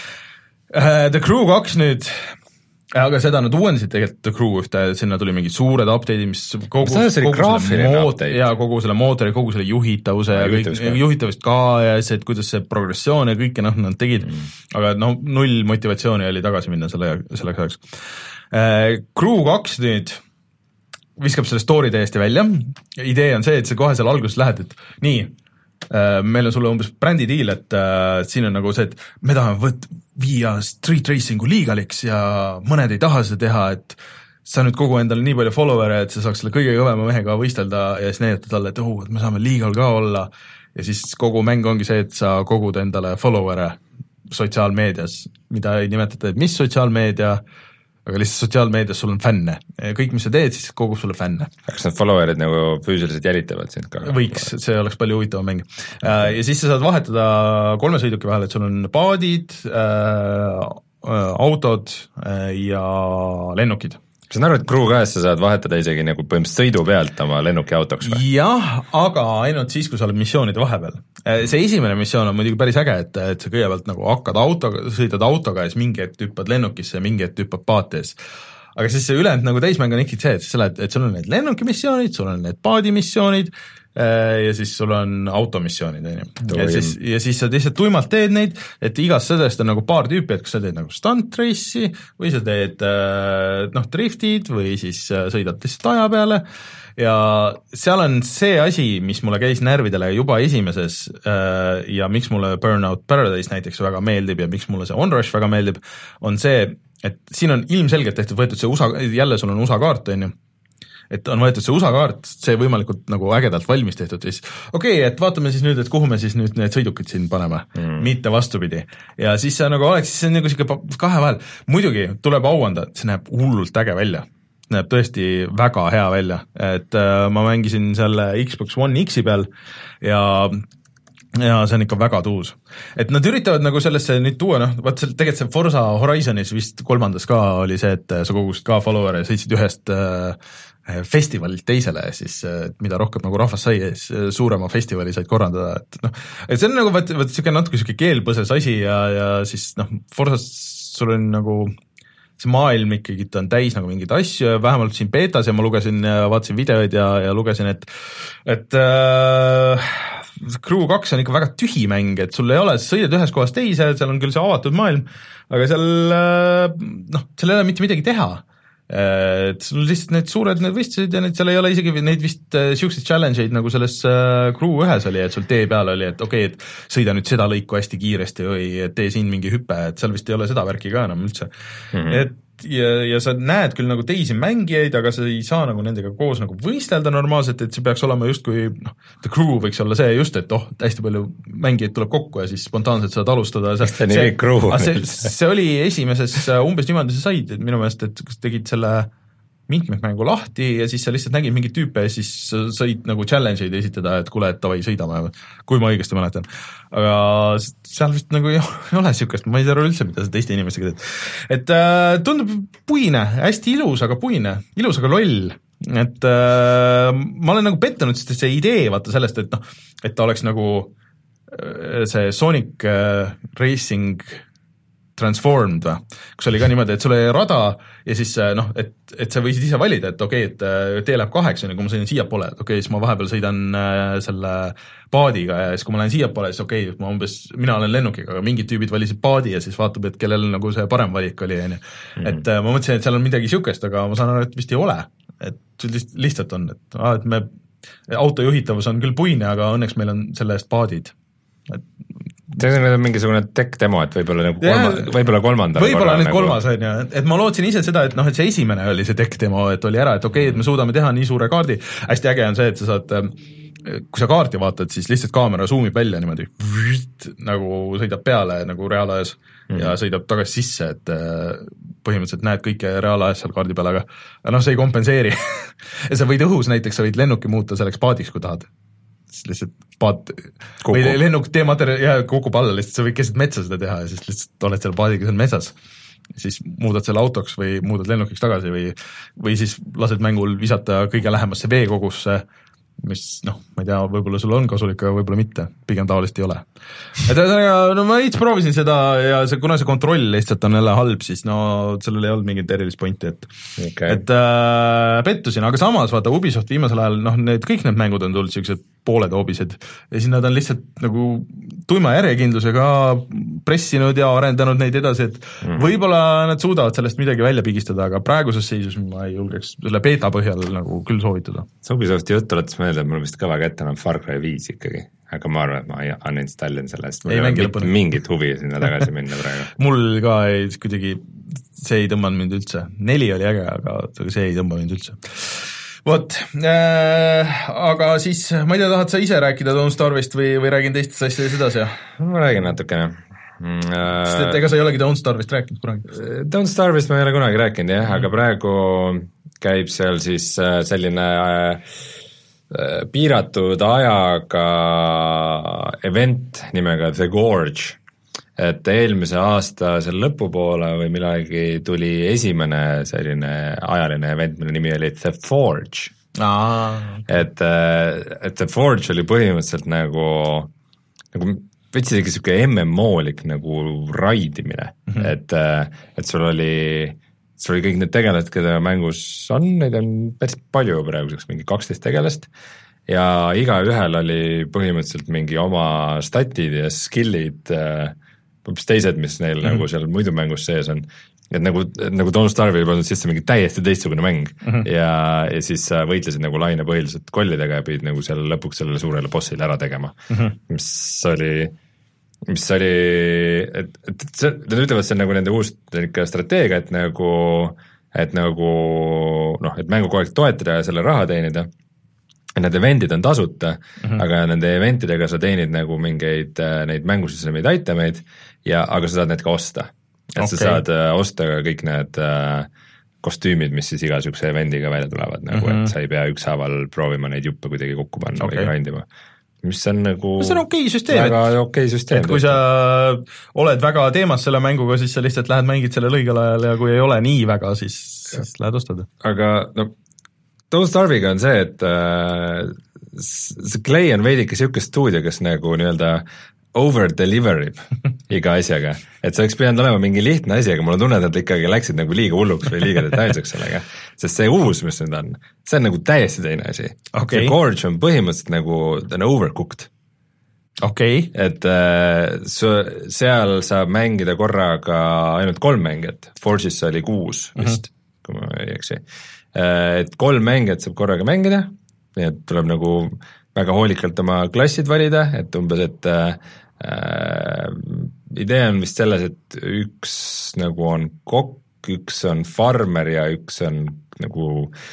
The Crew kaks nüüd, aga seda nad uuendasid tegelikult The Crew ühte, sinna tuli mingid suured update'id, mis kogu, kogu selle mood, ja kogu selle mootori, kogu selle juhitavuse ja, ja kõik, juhitavust ka ja see, et kuidas see progressioon ja kõike noh, nad tegid, mm. aga noh, null motivatsiooni oli tagasi minna selle, selleks ajaks. Crew kaks nüüd viskab selle story täiesti välja, idee on see, et sa kohe seal alguses lähed, et nii, meil on sulle umbes brändi deal, et äh, siin on nagu see, et me tahame võt-, viia street racingu liigaliks ja mõned ei taha seda teha, et sa nüüd kogu endale nii palju follower'e, et sa saaks selle kõige kõvema mehega võistelda ja siis näidata talle, et oh, et me saame liigal ka olla ja siis kogu mäng ongi see, et sa kogud endale follower'e sotsiaalmeedias, mida ei nimetata, et mis sotsiaalmeedia, aga lihtsalt sotsiaalmeedias sul on fänne. Kõik, mis sa teed, siis kogub sulle fänne. Kas need followerid nagu füüsiliselt jälitavad sind ka? Võiks, see oleks palju huvitavam mäng. Ja siis sa saad vahetada kolme sõiduki vahel, et sul on paadid, autod ja lennukid. Sa saan aru, et Crew kahes sa saad vahetada isegi nagu põhimõtteliselt sõidu pealt oma lennuki autoks või? Jah, aga ainult siis, kui sa oled missioonide vahepeal. See esimene missioon on muidugi päris äge, et, et sa kõigepealt nagu hakkad autoga, sõidad autoga ja siis mingi hetk hüppad lennukisse ja mingi hetk hüppad paates. Aga siis see ülejäänud nagu täismäng on ikka see, et, selle, et sul on need lennukimissioonid, sul on need paadimissioonid ja siis sul on automissioonid, ja siis, ja siis sa lihtsalt tuimalt teed neid, et igast sellest on nagu paar tüüpi, et kas sa teed nagu stunt race'i või sa teed noh, driftid või siis sõidad lihtsalt aja peale ja seal on see asi, mis mulle käis närvidele juba esimeses ja miks mulle Burnout Paradise näiteks väga meeldib ja miks mulle see Onrush väga meeldib, on see, et siin on ilmselgelt tehtud, võetud see U S A, jälle sul on U S A kaart, on ju, et on võetud see U S A kaart, see võimalikult nagu ägedalt valmis tehtud, siis okei okay,, et vaatame siis nüüd, et kuhu me siis nüüd need sõidukid siin paneme, mm. mitte vastupidi. Ja siis see nagu oleks, siis see on nagu siuke kahe vahel. Muidugi tuleb auanda, et see näeb hullult äge välja. Näeb tõesti väga hea välja, et äh, ma mängisin selle Xbox One X-i peal ja ja see on ikka väga tuus. Et nad üritavad nagu sellesse nüüd tuua, noh, vaat see, tegelikult see Forza Horizonis vist kolmandas ka oli see, et sa kogusid ka follower ja sõitsid ühest äh, festivalilt teisele, siis mida rohkem nagu rahvas sai, suurema festivali said korraldada, et noh, et see on nagu vaat, vaat siuke natuke siuke keelpõses asi ja, ja siis noh, Forzas sul on nagu see maailm ikkagi on täis nagu mingeid asju, vähemalt siin beetas ja ma lugesin ja vaatasin videoid ja, ja lugesin, et et äh, Crew kaks on ikka väga tühi mäng, et sul ei ole, sa sõidad ühes kohas teise, seal on küll see avatud maailm, aga seal noh, seal ei ole mitte midagi teha. Et sul lihtsalt need suured need võistlused ja need seal ei ole isegi neid vist siukseid challenge'eid nagu selles Crew ühes oli, et sul tee peal oli, et okei, et sõida nüüd seda lõiku hästi kiiresti või tee siin mingi hüpe, et seal vist ei ole seda värki ka enam üldse mm. -hmm. et ja, ja sa näed küll nagu teisi mängijaid, aga sa ei saa nagu nendega koos nagu võistelda normaalselt, et see peaks olema justkui noh, the crew võiks olla see just, et oh, hästi palju mängijaid tuleb kokku ja siis spontaanselt saad alustada. See, see, see, crew, see, see oli esimeses umbes niimoodi sa said, et minu meelest, et kas tegid selle mitmikmängu lahti ja siis sa lihtsalt nägid mingit tüüpe ja siis sõid nagu challenge'id esitada, et kuule, et tavai, sõidame, kui ma õigesti mäletan. Aga seal vist nagu ei ole sükest, ma ei saa üldse, mida sa teiste inimestega teed. Et äh, tundub puine, hästi ilus, aga puine, ilus, aga loll. Et äh, ma olen nagu pettunud, sest see idee vaata sellest, et noh, et ta oleks nagu äh, see Sonic äh, Racing Transformed või, kus oli ka niimoodi, et sul oli rada ja siis noh, et, et sa võisid ise valida, et okei, et tee läheb kaheks, kui ma sõidan siia poole, et okei, siis ma vahepeal sõidan selle paadiga ja siis kui ma lähen siia poole, siis okei, ma umbes, mina olen lennukiga, aga mingid tüübid valisid paadi ja siis vaatab, et kellel nagu see parem valik oli, on ju. Et ma mõtlesin, et seal on midagi sükest, aga ma saan aru, et vist ei ole, et lihtsalt on, et, ah, et me, autojuhitavus on küll puine, aga õnneks meil on selle eest paadid, et see on mingisugune tech-demo, et võib-olla nagu kolma, võib-olla kolmandal võib-olla nüüd nagu... kolmas on ju, et ma lootsin ise seda, et noh, et see esimene oli see tech-demo, et oli ära, et okei, et me suudame teha nii suure kaardi, hästi äge on see, et sa saad, kui sa kaarti vaatad, siis lihtsalt kaamera zoomib välja niimoodi, nagu sõidab peale nagu reaalajas mm-hmm. ja sõidab tagasi sisse, et põhimõtteliselt näed kõike reaalajas seal kaardi peal, aga noh, see ei kompenseeri ja sa võid õhus näiteks, sa võid lennuki muuta selleks paadiks, kui tahad. Lihtsalt paat Kuku. Või lennuk teematerjal ja kukub alla, lihtsalt sa võid keset metsa seda teha ja siis lihtsalt oled seal paadiga seal metsas. Siis muudad selle autoks või muudad lennukiks tagasi või, või siis lased mängul visata kõige lähemasse veekogusse, mis noh, ma ei tea, võib-olla sul on kasulik, aga võib-olla mitte, pigem tavaliselt ei ole. Et no ma veits proovisin seda ja see, kuna see kontroll lihtsalt on jälle halb, siis no sellel ei olnud mingit erilist pointi, et okay. et äh, pettusin, aga samas vaata Ubisoft viimasel ajal, noh need, kõik need mängud on tulnud sellised pooled hoobised ja siis nad on lihtsalt nagu tuima järjekindlusega pressinud ja arendanud neid edasi, et mm. võib-olla nad suudavad sellest midagi välja pigistada, aga praeguses seisus ma ei julgeks selle beta põhjal nagu küll soovitada. See Ubisofti jutt tuletas meelde, et mul vist kõva kätte on Far Cry viis ikkagi, aga ma arvan, et ma uninstallin sellest, mul ei ole mitte mingit huvi sinna tagasi minna praegu. Mul ka ei, kuidagi see ei tõmmanud mind üldse, neli oli äge, aga see ei tõmba mind üldse. Vot, äh, aga siis, ma ei tea, tahad sa ise rääkida Don't Starve'ist või, või räägin teistest asjadest edasi, jah? Ma räägin natukene. Sest et ega sa ei olegi Don't Starve'ist rääkinud kunagi? Don't Starve'ist ma ei ole kunagi rääkinud, jah, mm. aga praegu käib seal siis selline äh, piiratud ajaga event nimega The Gorge. Et eelmise aasta seal lõpupoole või millagi tuli esimene selline ajaline event, mille nimi oli The Forge. Ah. Et, et The Forge oli põhimõtteliselt nagu, nagu võtsi isegi siuke M M O-lik nagu raidimine, mm-hmm. et, et sul oli, sul oli kõik need tegelased, keda mängus on, neid on päris palju praeguseks, mingi kaksteist tegelast ja iga ühel oli põhimõtteliselt mingi oma statid ja skillid hoopis teised, mis neil mm-hmm. nagu seal muidu mängus sees on, et nagu, nagu Don't Starve ei pandud sisse mingi täiesti teistsugune mäng mm-hmm. ja, ja siis võitlesid nagu lainepõhiliselt kollidega ja pidid nagu seal lõpuks sellele suurele bossile ära tegema mm-hmm. mis oli, mis oli, et, et see, nad ütlevad, see on nagu nende uus strateegia, et nagu, et nagu noh, et mängu kogu aeg toetada ja selle raha teenida. Need eventid on tasuta mm-hmm., aga nende eventidega sa teenid nagu mingeid neid mängusisse neid itemeid ja, aga sa saad need ka osta. Et okay. sa saad osta kõik need kostüümid, mis siis iga sükse evendiga välja tulevad, nagu, mm-hmm. et sa ei pea ükshaaval proovima neid juppe kuidagi kokku panna okay. või grindima. Mis on nagu see on okei süsteem, väga okei süsteem. Et kui sa oled väga teemas selle mänguga, siis sa lihtsalt lähed mängid sellel õigel ajal ja kui ei ole nii väga, siis, siis lähed ostad. Aga no Don't Starve'iga on see, et äh, see Clay on veidike siuke stuudio, kes nagu nii-öelda over-deliverib iga asjaga, et see oleks pidanud olema mingi lihtne asi, aga mul on tunne, et nad ikkagi läksid nagu liiga hulluks või liiga detailseks sellega, sest see uus, mis nüüd on, see on nagu täiesti teine asi okay.. See Gorge on põhimõtteliselt nagu, ta on overcooked. Okay. Et äh, su, seal saab mängida korraga ainult kolm mängijat, Forge'is oli kuus vist mm-hmm., kui ma ei eksi. Et kolm mängijat saab korraga mängida, nii et tuleb nagu väga hoolikalt oma klassid valida, et umbes, et äh, idee on vist selles, et üks nagu on kokk üks on farmer ja üks on nagu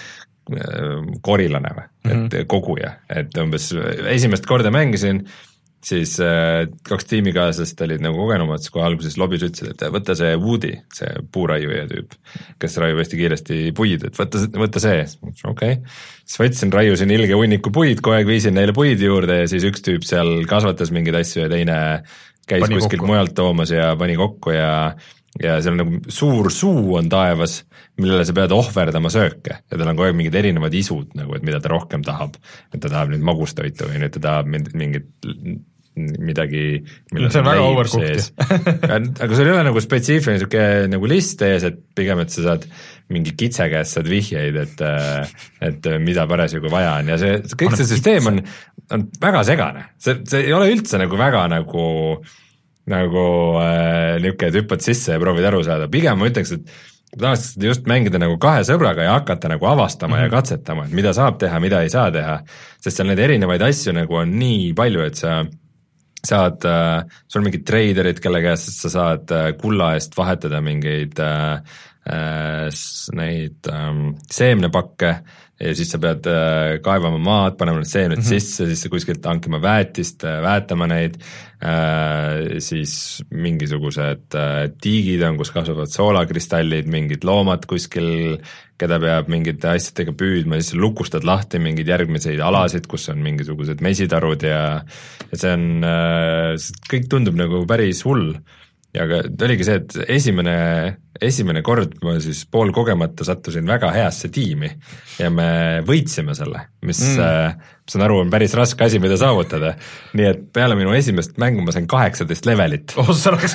korilane või, mm-hmm. et koguja, et umbes esimest korda mängisin, siis äh, kaks tiimikaaslast olid nagu kogenumad, siis kohe alguses lobis ütlesid, et võta see Woody, see puuraiuja tüüp, kes raiub hästi kiiresti puid, et võta, võta see, okei okay. Siis võtsin, raiusin ilge hunniku puid, kogu aeg viisin neile puid juurde ja siis üks tüüp seal kasvatas mingeid asju ja teine käis pani kuskilt kokku. Mujalt toomas ja pani kokku ja ja seal on nagu suur suu on taevas, millele sa pead ohverdama sööke ja tal on kogu aeg mingid erinevad isud nagu, et mida ta rohkem tahab, et ta tahab nüüd magustoitu või nüüd ta tahab mingit midagi, see on väga overcooked aga sul ei ole nagu spetsiifiline niisugune nagu list ees, et pigem, et sa saad mingi kitse käest saad vihjeid, et et mida parasjagu vaja on ja see, kõik see süsteem on, on väga segane, see, see ei ole üldse nagu väga nagu nagu äh, niisugune, et hüppad sisse ja proovid aru saada, pigem ma ütleks, et tahaks just mängida nagu kahe sõbraga ja hakata nagu avastama mm-hmm. ja katsetama, et mida saab teha, mida ei saa teha, sest seal neid erinevaid asju nagu on nii palju, et sa saad äh,, sul on mingid treiderid, kelle käest sa saad äh, kulla eest vahetada mingeid äh, äh, neid äh, seemnepakke ja siis sa pead äh, kaevama maad, panema need seemned mm-hmm. sisse, siis kuskilt hankima väetist, väetama neid, äh, siis mingisugused äh, tiigid on, kus kasvavad soolakristallid, mingid loomad kuskil, keda peab mingite asjadega püüdma, siis lukustad lahti mingeid järgmiseid alasid, kus on mingisugused mesitarud ja, ja see on, äh, kõik tundub nagu päris hull. Ja aga oligi see, et esimene, esimene kord ma siis pool kogemata sattusin väga heasse tiimi ja me võitsime selle, mis mm. äh, saan aru, on päris raske asi, mida saavutada. Nii et peale minu esimest mängu ma sain kaheksateist levelit. Oh, see oleks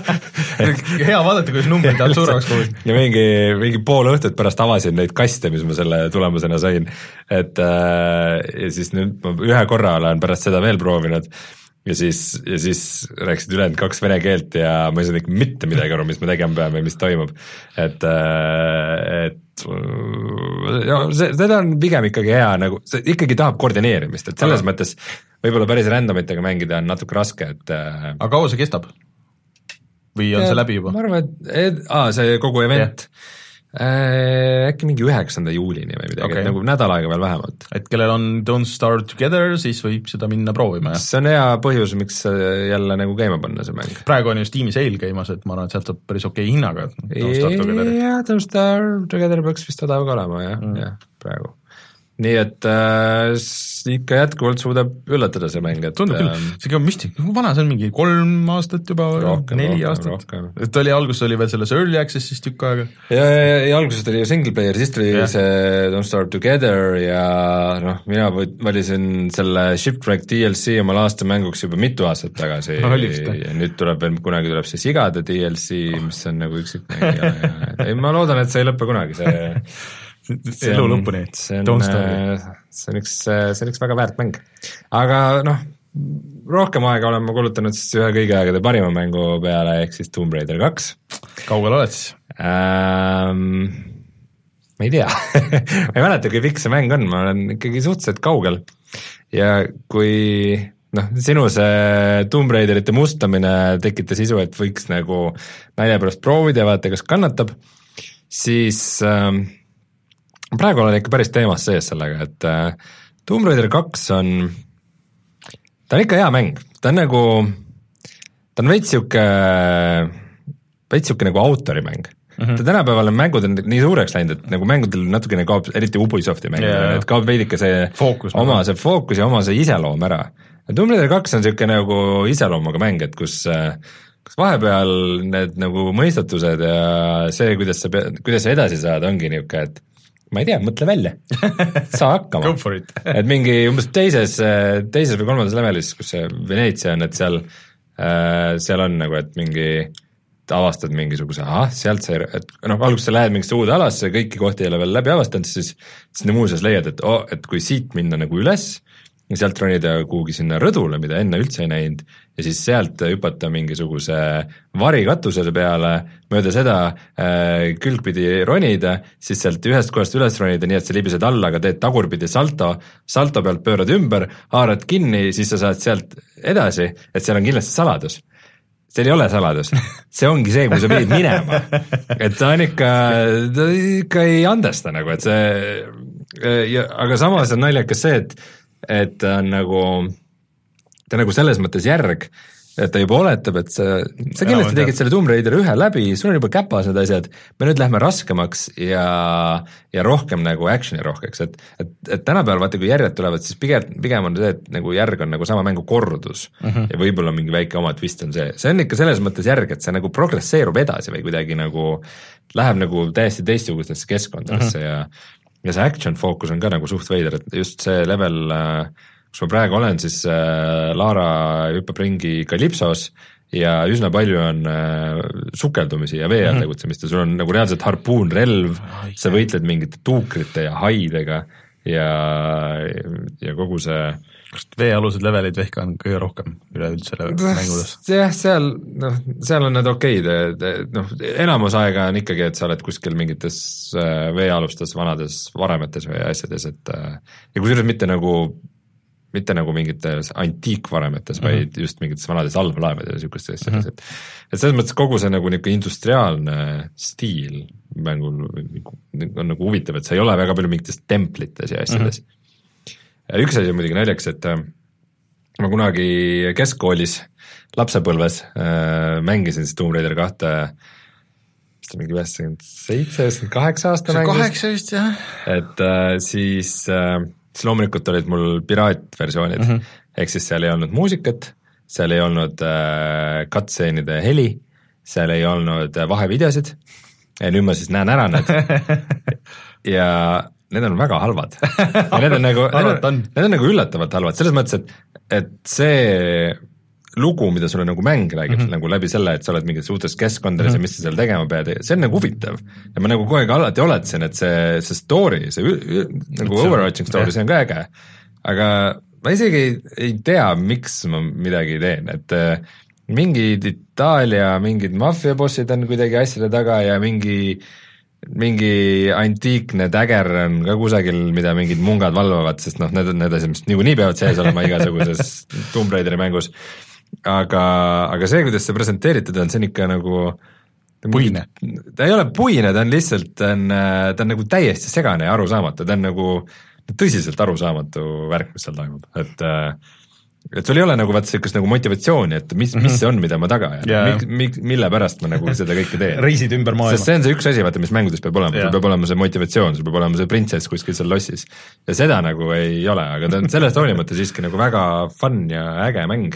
hea vaadata, kuidas numbrid all suuremaks kogus. Ja mingi, mingi pool õhtut pärast avasin neid kaste, mis ma selle tulemusena sain. Et äh, ja siis nüüd ma ühe korra olen pärast seda veel proovinud ja siis, ja siis rääkisid ülejäänud kaks vene keelt ja ma ei saanud ikka mitte midagi aru, mis me tegema peame ja mis toimub. Et, et ja, see, seda on pigem ikkagi hea, nagu, see ikkagi tahab koordineerimist, et selles aga... mõttes võib-olla päris randomitega mängida on natuke raske, et aga kaua see kestab? Või on ja, see läbi juba? Ma arvan, et, et aa, see kogu event yeah. Äh, äkki mingi üheksanda juulini või midagi okay., nagu nädal aega veel vähemalt. Et kellel on Don't Starve Together, siis võib seda minna proovima, jah? See on hea põhjus, miks jälle nagu käima panna see mäng. Praegu on ju Steam'i sale käimas, et ma arvan, et sealt saab päris okei hinnaga Don't Starve Together. Jah, Don't Starve Together peaks vist odav ka olema, jah, mm. jah, praegu. Nii et äh, ikka jätkuvalt suudab üllatada see mäng, et tundub küll, see on müstik, vana see on mingi kolm aastat juba, rohkem, neli rohkem, aastat, rohkem. Et oli alguses oli veel selles Early Access'is tükk aega. Ja, ja, ja alguses oli ju single player, siis tuli yeah. see Don't Starve Together ja noh, mina valisin selle Shipwreck D L C omal aasta mänguks juba mitu aastat tagasi ja, ja nüüd tuleb veel, kunagi tuleb see sigade D L C, mis on nagu üksik mäng ja, ja, ei, ma loodan, et see ei lõppe kunagi, see see elu lõpuni, see on, see on üks, see on üks väga väärt mäng. Aga noh, rohkem aega olen ma kulutanud siis ühe kõigi aegade parima mängu peale, ehk siis Tomb Raider kaks. Kaugel oled siis? Ähm, ma ei tea ma ei mäleta, kui pikk see mäng on, ma olen ikkagi suhteliselt kaugel ja kui noh, sinu see Tomb Raiderite mustamine tekitas isu, et võiks nagu nalja pärast proovida ja vaata, kas kannatab, siis ähm, praegu olen ikka päris teemas sees sellega, et äh, Tomb Raider kaks on, ta on ikka hea mäng, ta on nagu, ta on veits siuke, veits siuke nagu autorimäng. Mm-hmm. Ta tänapäeval on mängud on nii suureks läinud, et nagu mängudel natukene kaob, eriti Ubisofti mängud yeah., et kaob veidike see fookus, oma see fookus ja oma see iseloom ära. Ja Tomb Raider kaks on siuke nagu iseloomuga mäng, et kus kus vahepeal need nagu mõistatused ja see, kuidas sa, kuidas sa edasi saad, ongi niuke, et ma ei tea, mõtle välja, saa hakkama. et mingi umbes teises, teises või kolmandas levelis, kus see Veneetsia on, et seal, seal on nagu, et mingi avastad mingisuguse, ahah, sealt sa ei, et noh, alguses sa lähed mingisse uude alasse, kõiki kohti ei ole veel läbi avastanud, siis sinna muuseas leiad, et, oh, et kui siit minna nagu üles, ja sealt ronida kuhugi sinna rõdule, mida enne üldse ei näinud, ja siis sealt hüpata mingisuguse varikatusele peale, mööda seda äh, külgpidi ronida, siis sealt ühest kohast üles ronida, nii et sa libised alla, aga teed tagurpidi salto, salto pealt pöörad ümber, haarad kinni, siis sa saad sealt edasi, et seal on kindlasti saladus. see ei ole saladus, see ongi see, kui sa pidid minema, et ta on ikka, ta ikka ei andesta nagu, et see, ja, aga samas on naljakas see, et, et ta on nagu, ta nagu selles mõttes järg, et ta juba oletab, et sa, sa kindlasti tegid selle Tomb Raider ühe läbi, sul on juba käpas need asjad, me nüüd lähme raskemaks ja, ja rohkem nagu action'i rohkeks, et, et, et tänapäeval vaata, kui järjed tulevad, siis pigem, pigem on see, et nagu järg on nagu sama mängu kordus uh -huh. ja võib-olla mingi väike oma twist on see, see on ikka selles mõttes järg, et see nagu progresseerub edasi või kuidagi nagu läheb nagu täiesti teistsugustesse keskkondadesse uh -huh. ja, ja see action fookus on ka nagu suht veider, et just see level äh, kus ma praegu olen, siis äh, Lara hüppab ringi Calypsos ja üsna palju on äh, sukeldumisi ja vee all mm-hmm. tegutsemist ja sul on nagu reaalselt harpuun, relv, sa võitled mingite tuukrite ja haidega ja, ja kogu see veealused levelid vehka on kõige rohkem üleüldse mängudes. jah, seal, noh, seal on need okeid, noh, enamus aega on ikkagi, et sa oled kuskil mingites veealustes vanades varemetes või asjades, et ja kusjuures mitte nagu mitte nagu mingites antiikvaremetes, mm -hmm. vaid just mingites vanades allveelaevades ja niisugustes asjades, mm -hmm. et et selles mõttes kogu see nagu niisugune industriaalne stiil mängul on nagu huvitav, et sa ei ole väga palju mingites templites ja asjades. Mm -hmm. üks asi on muidugi naljaks, et ma kunagi keskkoolis lapsepõlves äh, mängisin siis Tomb Raider kahte vist mingi üheksakümmend seitse, üheksakümmend kaheksa aasta mängus. kaheksa vist, jah. Et äh, siis äh, siis loomulikult olid mul piraatversioonid mm, -hmm. ehk siis seal ei olnud muusikat, seal ei olnud äh, cutscene'ide heli, seal ei olnud äh, vahevideosid ja nüüd ma siis näen ära need ja need on väga halvad. ja need on nagu, need on, need on nagu üllatavalt halvad, selles mõttes, et, et see lugu, mida sulle nagu mäng räägib mm -hmm. nagu läbi selle, et sa oled mingites uutes keskkondades mm -hmm. ja mis sa seal tegema pead, see on nagu huvitav. ja ma nagu kogu aeg alati oletasin, et see, see story, see ü, nagu see overarching story, yeah. see on ka äge. aga ma isegi ei, ei tea, miks ma midagi teen, et äh, mingid Itaalia, mingid maffiabossid on kuidagi asjade taga ja mingi mingi antiikne täger on ka kusagil, mida mingid mungad valvavad, sest noh, need on need asjad, mis niikuinii peavad sees olema igasuguses Tomb Raideri mängus. aga, aga see, kuidas see presenteeritud on, see on ikka nagu puine. Ta ei ole puine, ta on lihtsalt, ta on, ta on nagu täiesti segane ja arusaamatu, ta on nagu tõsiselt arusaamatu värk, mis seal toimub, et et sul ei ole nagu vaata sellist nagu motivatsiooni, et mis, mis see on, mida ma taga ajan yeah., mik, mik, mille pärast ma nagu seda kõike teen. reisid ümber maailma. Sest see on see üks asi, vaata, mis mängudes peab olema yeah., sul peab olema see motivatsioon, sul peab olema see printsess kuskil seal lossis. ja seda nagu ei ole, aga ta on sellest hoolimata siiski nagu väga fun ja äge mäng,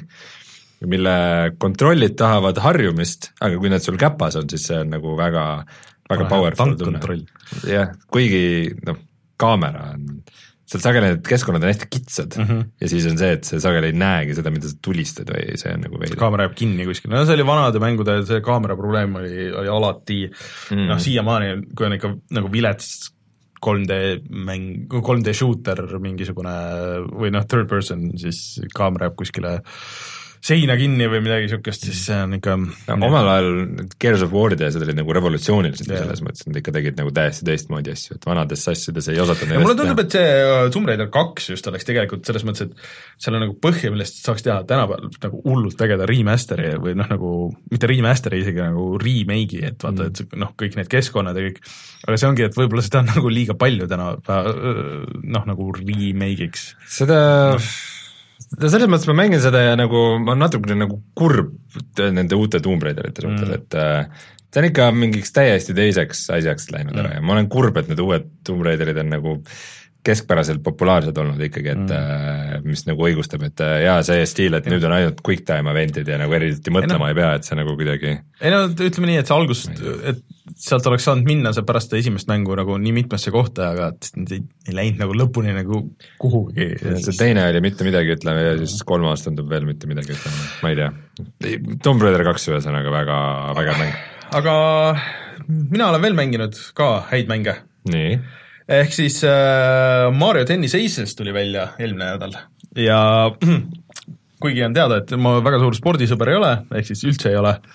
mille kontrollid tahavad harjumist, aga kui need sul käpas on, siis see on nagu väga, väga powerful tunne. jah, kuigi noh, kaamera on seal sageli need keskkonnad on hästi kitsad mm -hmm. ja siis on see, et see sageli ei näegi seda, mida sa tulistad või see on nagu veidi. kaamera jääb kinni kuskil, no see oli vanade mängude, see kaamera probleem oli, oli alati mm. noh, siiamaani, kui on ikka nagu vilets kolm D mäng, kolm D shooter mingisugune või noh, third person, siis kaamera jääb kuskile seina kinni või midagi niisugust, siis see on ikka no, omal ajal Gears of War'id ja asjad olid nagu revolutsioonilised yeah. selles mõttes, nad ikka tegid nagu täiesti teistmoodi asju, et vanades asjades ei osata ja mulle tundub, et see Tomb Raider kaks just oleks tegelikult selles mõttes, et seal on nagu põhja, millest saaks teha tänapäeval nagu hullult ägeda remaster'i või noh, nagu mitte remaster'i, isegi nagu remake'i, et vaata, et noh, kõik need keskkonnad ja kõik, aga see ongi, et võib-olla seda on nagu liiga palju täna noh, nagu remake'iks. Seda no. No selles mõttes ma mängin seda ja nagu ma olen natukene nagu kurb nende uute Tomb Raiderite suhtes mm., et äh, see on ikka mingiks täiesti teiseks asjaks läinud ära mm. ja ma olen kurb, et need uued Tomb Raiderid on nagu keskpäraselt populaarsed olnud ikkagi, et mm. mis nagu õigustab, et jaa, see stiil, et nüüd on ainult quick time event'id ja nagu eriti mõtlema ei, no, ei pea, et see nagu kuidagi ei no ütleme nii, et see algust, et sealt oleks saanud minna see pärast esimest mängu nagu nii mitmesse kohta, aga ei, ei läinud nagu lõpuni nagu kuhugi. see teine oli mitte midagi, ütleme, ja siis kolmas tundub veel mitte midagi, ütleme, ma ei tea. Tomb Raider kaks ühesõnaga väga, väga mäng. Aga mina olen veel mänginud ka häid mänge. Nii? Ehk siis äh, Mario Tennis Aces tuli välja eelmine nädal ja kuigi on teada, et ma väga suur spordisõber ei ole, ehk siis üldse ei ole,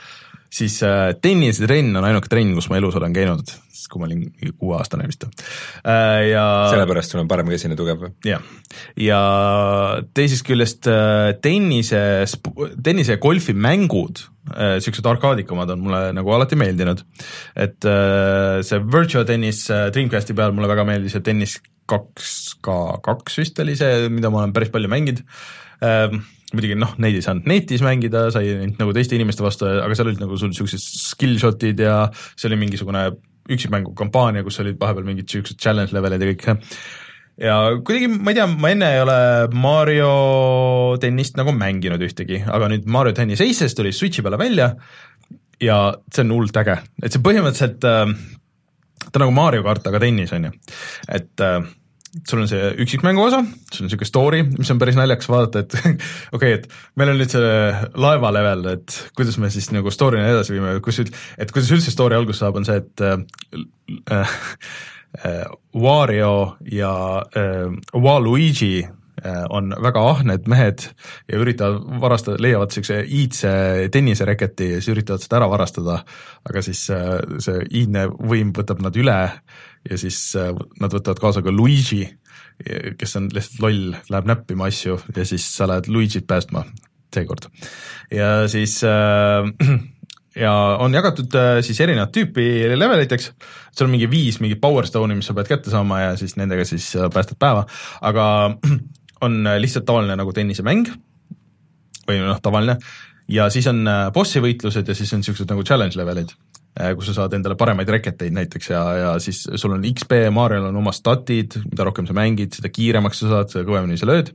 siis äh, tennisetrenn on ainuke trenn, kus ma elus olen käinud, kui ma olin kuueaastane vist äh,. Ja sellepärast sul on parem käsine tugev või? jah, ja teisest küljest äh, tennise, tennise ja golfi mängud, äh, siuksed arkaadikumad on mulle nagu alati meeldinud, et äh, see Virtua Tennis äh, Dreamcasti peal mulle väga meeldis ja tennis kaks K kaks vist oli see, mida ma olen päris palju mänginud äh,. muidugi noh, neid ei saanud netis mängida, sai nagu teiste inimeste vastu, aga seal olid nagu sul siuksed skillshotid ja see oli mingisugune üksikmängu kampaania, kus olid vahepeal mingid siuksed challenge levelid ja kõik see. Ja kuidagi, ma ei tea, ma enne ei ole Mario tennist nagu mänginud ühtegi, aga nüüd Mario Tennis Aces tuli Switchi peale välja ja see on hullult äge, et see põhimõtteliselt äh, ta on nagu Mario kart, aga tennis on ju, et äh, sul on see üksikmängu osa, sul on siuke story, mis on päris naljakas vaadata, et okei okay,, et meil on nüüd see laeva level, et kuidas me siis nagu story'na edasi viime, kus, et kuidas üldse story algus saab, on see, et äh, äh, Wario ja äh, Waluigi äh, on väga ahned mehed ja üritavad varastada, leiavad siukse iidse tennisereketi ja siis üritavad seda ära varastada, aga siis äh, see iidne võim võtab nad üle ja siis nad võtavad kaasa ka Luigi, kes on lihtsalt loll, läheb näppima asju ja siis sa lähed Luigit päästma seekord. Ja siis äh, ja on jagatud äh, siis erinevat tüüpi leveliteks, seal on mingi viis mingi power stone'i, mis sa pead kätte saama ja siis nendega siis päästad päeva, aga on lihtsalt tavaline nagu tennisemäng või noh, tavaline ja siis on bossi võitlused ja siis on siuksed nagu challenge levelid, kus sa saad endale paremaid reketeid näiteks ja, ja siis sul on X P, Mariol on oma statid, mida rohkem sa mängid, seda kiiremaks sa saad, seda kõvemini sa lööd.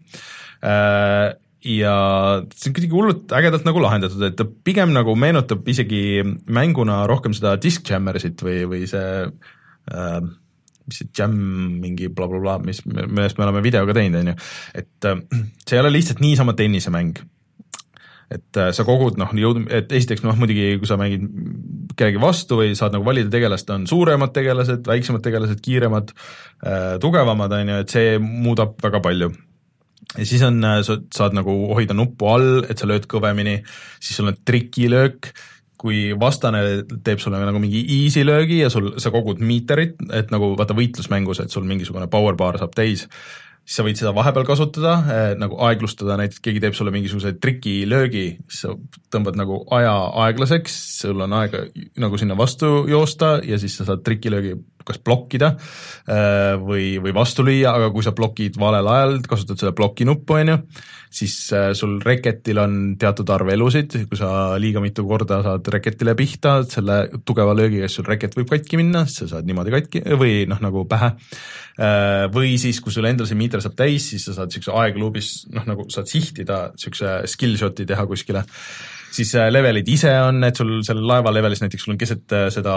Ja see on kuidagi hullult ägedalt nagu lahendatud, et ta pigem nagu meenutab isegi mänguna rohkem seda Disc Jammersit või, või see äh, mis see jam mingi blablabla, mis, millest me oleme videoga teinud, on ju, et äh, see ei ole lihtsalt niisama tennisemäng. Et sa kogud, noh, et esiteks noh, muidugi kui sa mängid kellegi vastu või saad nagu valida tegelast, on suuremad tegelased, väiksemad tegelased, kiiremad, tugevamad, on ju, et see muudab väga palju. Ja siis on, sa saad nagu hoida nuppu all, et sa lööd kõvemini, siis sul on trikilöök, kui vastane teeb sulle nagu mingi easy löögi ja sul, sa kogud miiterit, et nagu vaata võitlusmängus, et sul mingisugune power bar saab täis, siis sa võid seda vahepeal kasutada, eh, nagu aeglustada, näiteks keegi teeb sulle mingisuguse trikilöögi, siis sa tõmbad nagu aja aeglaseks, sul on aega nagu sinna vastu joosta ja siis sa saad trikilöögi kas blokkida eh, või, või vastu lüüa, aga kui sa blokid valel ajal, kasutad seda bloki nuppu, on ju, siis eh, sul reketil on teatud arv elusid, kui sa liiga mitu korda saad reketile pihta, selle tugeva löögiga, sul reket võib katki minna, siis sa saad niimoodi katki või noh, nagu pähe. Või siis, kui sul endal see miiter saab täis, siis sa saad siukse aegluubis, noh nagu saad sihtida siukse skillshoti teha kuskile, siis levelid ise on, et sul selle laeva levelis näiteks sul on keset seda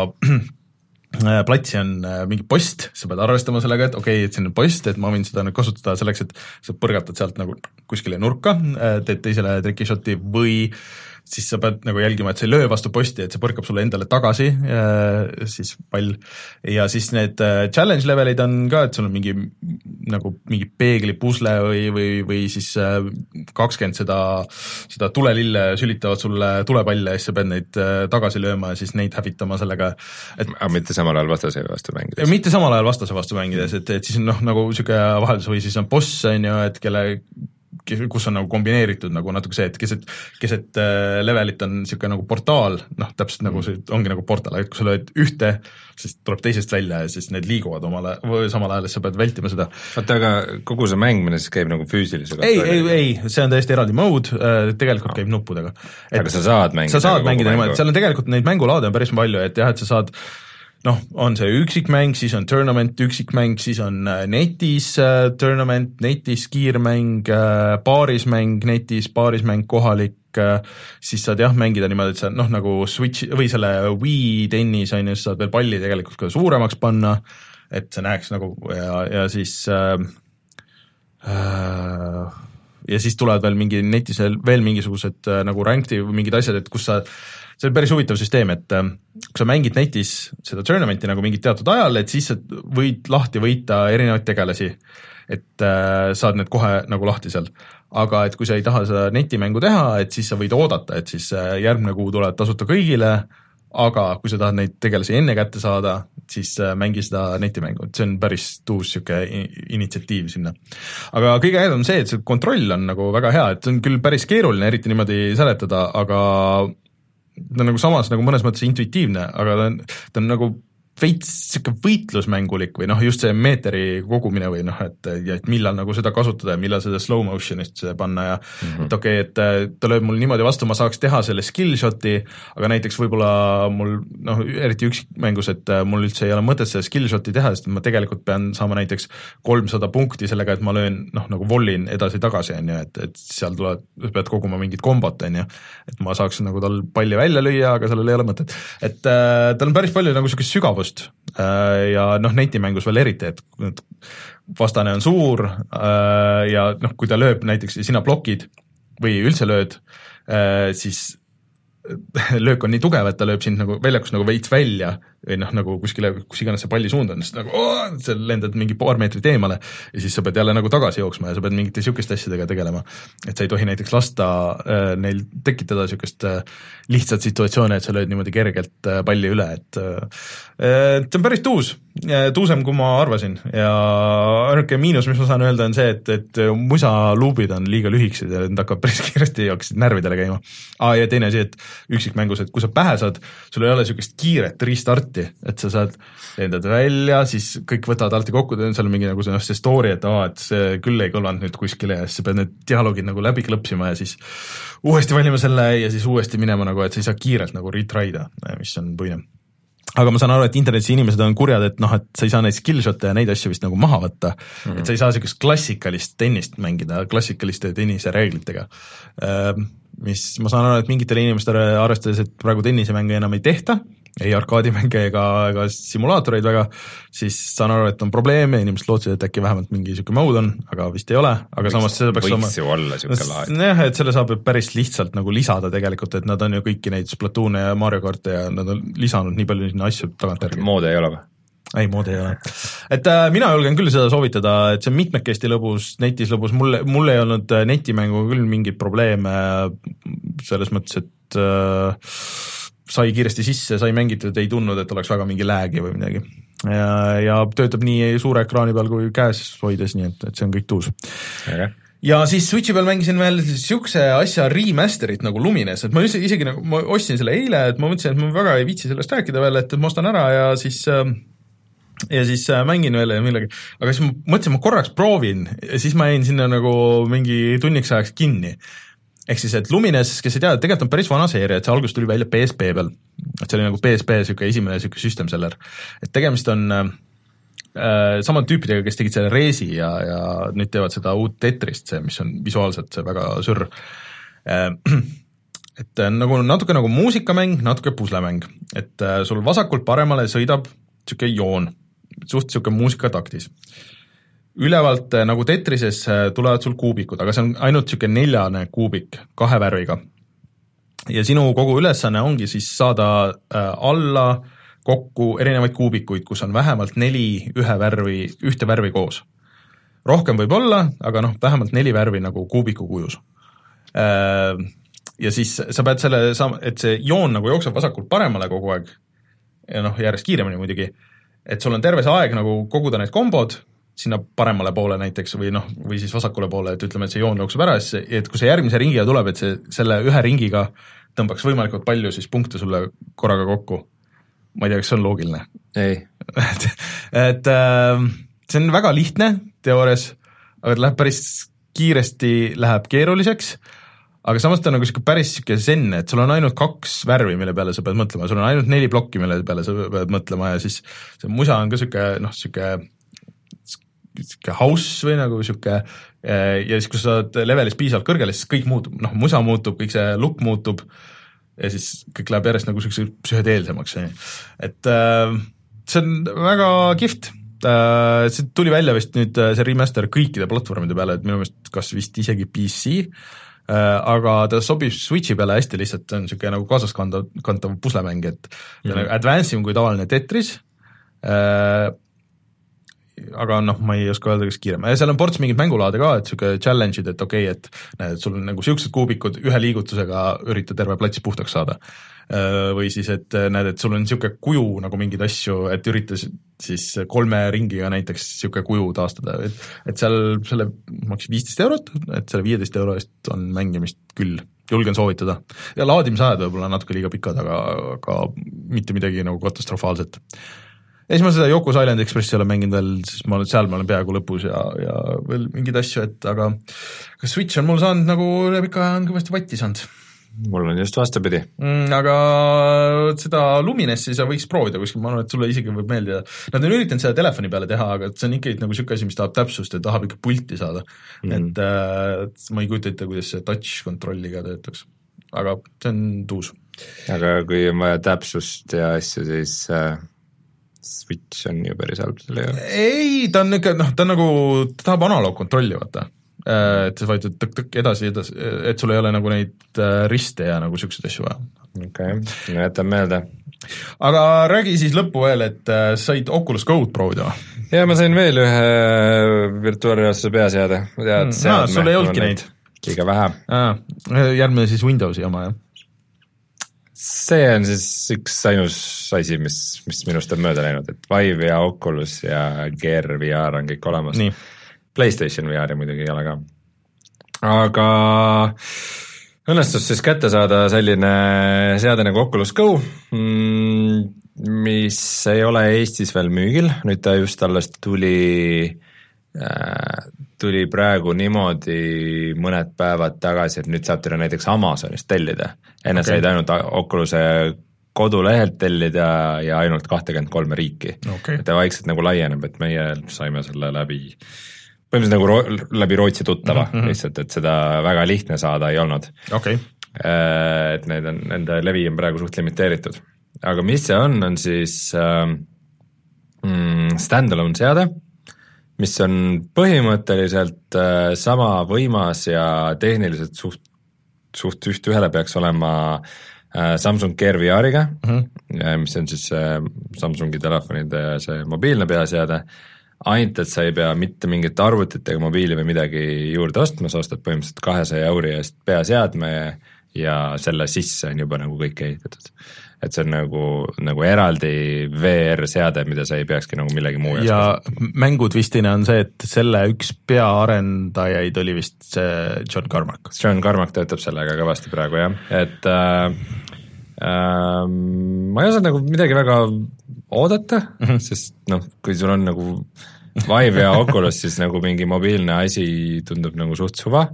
platsi on mingi post, sa pead arvestama sellega, et okei okay,, et siin on post, et ma võin seda nüüd kasutada selleks, et sa põrgatad sealt nagu kuskile nurka, teed teisele trikishoti või siis sa pead nagu jälgima, et see ei löö vastu posti, et see põrkab sulle endale tagasi, siis pall. Ja siis need challenge levelid on ka, et sul on mingi nagu mingi peegli pusle või, või, või siis kakskümmend seda, seda tulelille sülitavad sulle tulepalle ja siis sa pead neid tagasi lööma ja siis neid hävitama sellega. Et, aga mitte samal ajal vastase vastu mängides? Mitte samal ajal vastase vastu mängides, et, et siis on noh, nagu siuke vaheldus või siis on boss, on ju, et kelle kus on nagu kombineeritud nagu natuke see, et keset, keset levelit on niisugune nagu portaal, noh täpselt nagu see ongi nagu portaal, et kui sa lööd ühte, siis tuleb teisest välja ja siis need liiguvad omale või samal ajal, et sa pead vältima seda. Oota, aga kogu see mängmine siis käib nagu füüsilise ei, ei, ei, see on täiesti eraldi mode, tegelikult no. käib nuppudega. Et aga sa saad mängida? Sa saad mängida niimoodi, seal on tegelikult neid mängulaade on päris palju, et jah, et sa saad noh, on see üksikmäng, siis on tournament, üksikmäng, siis on netis uh, tournament, netis kiirmäng, uh, paarismäng, netis paarismäng, kohalik, uh, siis saad jah mängida niimoodi, et sa noh, nagu Switch või selle Wii tennis on ju, saad veel palli tegelikult ka suuremaks panna, et see näeks nagu ja, ja siis uh, uh, ja siis tulevad veel mingi netis veel mingisugused nagu ranked või mingid asjad, et kus sa, see on päris huvitav süsteem, et kui sa mängid netis seda tournamenti nagu mingit teatud ajal, et siis sa võid lahti võita erinevaid tegelasi, et äh, saad need kohe nagu lahti seal. Aga et kui sa ei taha seda netimängu teha, et siis sa võid oodata, et siis järgmine kuu tulevad tasuta kõigile, aga kui sa tahad neid tegelasi enne kätte saada, siis mängi seda netimängu, et see on päris tuus siuke initsiatiiv sinna. Aga kõige ägedam on see, et see kontroll on nagu väga hea, et see on küll päris keeruline eriti niimoodi seletada, aga ta on nagu samas nagu mõnes mõttes intuitiivne, aga ta on, ta on nagu veits siuke võitlusmängulik või noh, just see meeteri kogumine või noh, et, et millal nagu seda kasutada ja millal seda slow motion'ist panna ja mm-hmm. et okei okay,, et ta lööb mul niimoodi vastu, ma saaks teha selle skill shot'i, aga näiteks võib-olla mul noh, eriti üksikmängus, et mul üldse ei ole mõtet seda skill shot'i teha, sest ma tegelikult pean saama näiteks kolmsada punkti sellega, et ma löön noh, nagu vollin edasi-tagasi, on ju, et, et seal tuleb, pead koguma mingit kombot, on ju, et ma saaks nagu tal palli välja lüüa, aga sellel ei ole mõtet. Et äh, tal on päris palju nagu siukest sügavust ja noh, netimängus veel eriti, et vastane on suur ja noh, kui ta lööb näiteks sina blokid või üldse lööd, siis löök on nii tugev, et ta lööb sind nagu väljakust nagu veits välja või noh, nagu kuskile, kus iganes see palli suund on, siis nagu oh, sa lendad mingi paar meetrit eemale ja siis sa pead jälle nagu tagasi jooksma ja sa pead mingite sihukeste asjadega tegelema. Et sa ei tohi näiteks lasta äh, neil tekitada sihukest äh, lihtsat situatsioone, et sa lööd niimoodi kergelt äh, palli üle, et äh, see on päris tuus, tuusem kui ma arvasin ja ainuke miinus, mis ma saan öelda, on see, et, et musa luubid on liiga lühikesed ja need hakkab päris kiiresti ja hakkasid närvidele käima. Ah, ja teine asi, et üksikmängus, et kui sa pähe saad, sul ei ole sihukest kiiret restarti, et sa saad lendad välja, siis kõik võtavad alati kokku, seal on mingi nagu see, see story, et aa, et see küll ei kõlvanud nüüd kuskile ja siis sa pead need dialoogid nagu läbi klõpsima ja siis uuesti valima selle ja siis uuesti minema nagu, et sa ei saa kiirelt nagu retry'da, mis on puine. Aga ma saan aru, et internetis inimesed on kurjad, et noh, et sa ei saa neid skillshot'e ja neid asju vist nagu maha võtta, mm-hmm. et sa ei saa sellist klassikalist tennist mängida, klassikaliste tennise reeglitega, mis ma saan aru, et mingitele inimestele arvestades, et praegu tennisemänge enam ei tehta, ei arkaadimänge ega, ega simulaatoreid väga, siis saan aru, et on probleeme, inimesed lootsid, et äkki vähemalt mingi siuke mode on, aga vist ei ole, aga võiks, samas seda peaks võiks ju olla siuke lahe. Jah, et selle saab päris lihtsalt nagu lisada tegelikult, et nad on ju kõiki neid Splatoone ja Mario Kart'e ja nad on lisanud nii palju asju tagantjärgi. Moode ei ole või? Ei, moodi ei ole. Et äh, mina julgen küll seda soovitada, et see on mitmekesti lõbus, netis lõbus, mulle, mulle ei olnud netimängu küll mingeid probleeme selles mõttes, et äh, sai kiiresti sisse, sai mängitud, ei tundnud, et oleks väga mingi lag'i või midagi. Ja, ja töötab nii suure ekraani peal kui käes hoides, nii et, et see on kõik tuus. Okay. Ja siis Switchi peal mängisin veel siukse asja remasterit nagu Lumines, et ma isegi nagu, ma ostsin selle eile, et ma mõtlesin, et ma väga ei viitsi sellest rääkida veel, et ma ostan ära ja siis ja siis mängin veel millegi, aga siis ma mõtlesin, ma korraks proovin ja siis ma jäin sinna nagu mingi tunniks ajaks kinni. Ehk siis, et Lumines, kes ei tea, tegelikult on päris vana seeria, et see algus tuli välja P S P peal, et see oli nagu P S P siuke esimene siuke system seller, et tegemist on äh, samad tüüpidega, kes tegid selle Resi ja, ja nüüd teevad seda uut Tetrist, see, mis on visuaalselt see väga sürr. Äh, et nagu natuke nagu muusikamäng, natuke puslemäng, et äh, sul vasakult paremale sõidab siuke joon, suht siuke muusikataktis. Ülevalt nagu Tetrises tulevad sul kuubikud, aga see on ainult siuke neljane kuubik kahe värviga. Ja sinu kogu ülesanne ongi siis saada alla kokku erinevaid kuubikuid, kus on vähemalt neli ühe värvi, ühte värvi koos. Rohkem võib olla, aga noh, vähemalt neli värvi nagu kuubiku kujus. Ja siis sa pead selle, et see joon nagu jookseb vasakult paremale kogu aeg, ja noh, järjest kiiremini muidugi, et sul on terve see aeg nagu koguda need kombod, sinna paremale poole näiteks või noh, või siis vasakule poole, et ütleme, et see joon jookseb ära, et kui see järgmise ringiga tuleb, et see selle ühe ringiga tõmbaks võimalikult palju siis punkte sulle korraga kokku. Ma ei tea, kas see on loogiline? Ei. et et äh, see on väga lihtne teoorias, aga läheb päris kiiresti, läheb keeruliseks, aga samas ta on nagu päris siuke zen, et sul on ainult kaks värvi, mille peale sa pead mõtlema, sul on ainult neli plokki, mille peale sa pead mõtlema ja siis see musa on ka siuke, noh, siuke siuke house või nagu siuke ja siis, kui sa saad levelis piisavalt kõrgele, siis kõik muutub, noh, musa muutub, kõik see look muutub ja siis kõik läheb järjest nagu siukse psühhedeelsemaks. Et äh, see on väga kihvt äh, see tuli välja vist nüüd see remaster kõikide platvormide peale, et minu meelest kas vist isegi P C, äh, aga ta sobib Switchi peale hästi lihtsalt, see on niisugune nagu kaasaskantav kantav puslemäng, et mm -hmm. advance im kui tavaline Tetris, äh, aga noh, ma ei oska öelda, kas kiirem. Seal on ports mingid mängulaade ka, et niisugune challenge'id, et okei okay,, et näed, et sul on nagu niisugused kuubikud, ühe liigutusega ürita terve plats puhtaks saada. Või siis, et näed, et sul on niisugune kuju nagu mingeid asju, et ürita siis kolme ringiga näiteks niisugune kuju taastada, et, et seal selle maksis viisteist eurot, et selle viieteist euro eest on mängimist küll, julgen soovitada. Ja laadimisajad võib-olla natuke liiga pikad, aga, aga mitte midagi nagu katastrofaalset. Ja siis ma seda Yoku's Island Expressi olen mänginud veel, siis ma olen, seal ma olen peaaegu lõpus ja, ja veel mingeid asju, et aga kas Switch on mul saanud nagu üle pika aja on kõvasti vatti saanud? Mul on just vastupidi mm,. Aga seda Luminessi sa võiks proovida kuskil, ma arvan, et sulle isegi võib meeldida. Nad on üritanud seda telefoni peale teha, aga see on ikkagi nagu niisugune asi, mis tahab täpsust ja tahab ikka pulti saada mm. -hmm. et, et ma ei kujuta ette, kuidas see touch kontrolliga töötaks, aga see on tuus. Aga kui on vaja täpsust ja asju, siis äh, Switch on ju päris halb selle ju. Ei, ta on ikka, noh, ta on nagu, ta tahab analoogkontrolli, vaata. Et sa vajutad tõk-tõk edasi, edasi, et sul ei ole nagu neid riste ja nagu siukseid asju vaja. Okei, okay. No jätan meelde. Aga räägi siis lõppu veel, et said Oculus Go'd proovida? Ja ma sain veel ühe virtuaalreaalsuse peaseade. Mm, no, sul ei olnudki neid? Liiga vähe. Ah, järgmine siis Windowsi oma, jah? See on siis üks ainus asi, mis, mis minust on mööda läinud, et Vive ja Oculus ja Gear V R on kõik olemas. Nii. PlayStation V R muidugi ei ole ka. Aga õnnestus siis kätte saada selline seade nagu Oculus Go, mis ei ole Eestis veel müügil, nüüd ta just alles tuli, tuli praegu niimoodi mõned päevad tagasi, et nüüd saab teile näiteks Amazonist tellida. Enne okay. Said ainult Oculus'e kodulehelt tellida ja ainult kakskümmend kolm riiki. Okay. Et ta vaikselt nagu laieneb, et meie saime selle läbi põhimõtteliselt nagu ro- läbi Rootsi tuttava mm, -hmm. lihtsalt, et seda väga lihtne saada ei olnud. Okay. Et need on, nende levi on praegu suht limiteeritud. Aga mis see on, on siis mm, stand-alone seade, mis on põhimõtteliselt äh, sama võimas ja tehniliselt suht, suht üht ühele peaks olema äh, Samsung Gear V R-iga mm, -hmm. mis on siis äh, Samsungi telefonide see mobiilne peaseade, ainult, et sa ei pea mitte mingit arvutit ega mobiili või midagi juurde ostma, sa ostad põhimõtteliselt kahesaja euri eest peaseadme ja selle sisse on juba nagu kõik ehitatud. Et see on nagu, nagu eraldi V R-seade, mida sa ei peakski nagu millegi muu ja kasutada. Mängutvistina on see, et selle üks peaarendajaid oli vist see John Carmack. John Carmack töötab sellega kõvasti praegu, jah. Et äh, äh, ma ei osanud nagu midagi väga oodata, mm-hmm. sest noh, kui sul on nagu Vive ja Oculus, siis nagu mingi mobiilne asi tundub nagu suht suva,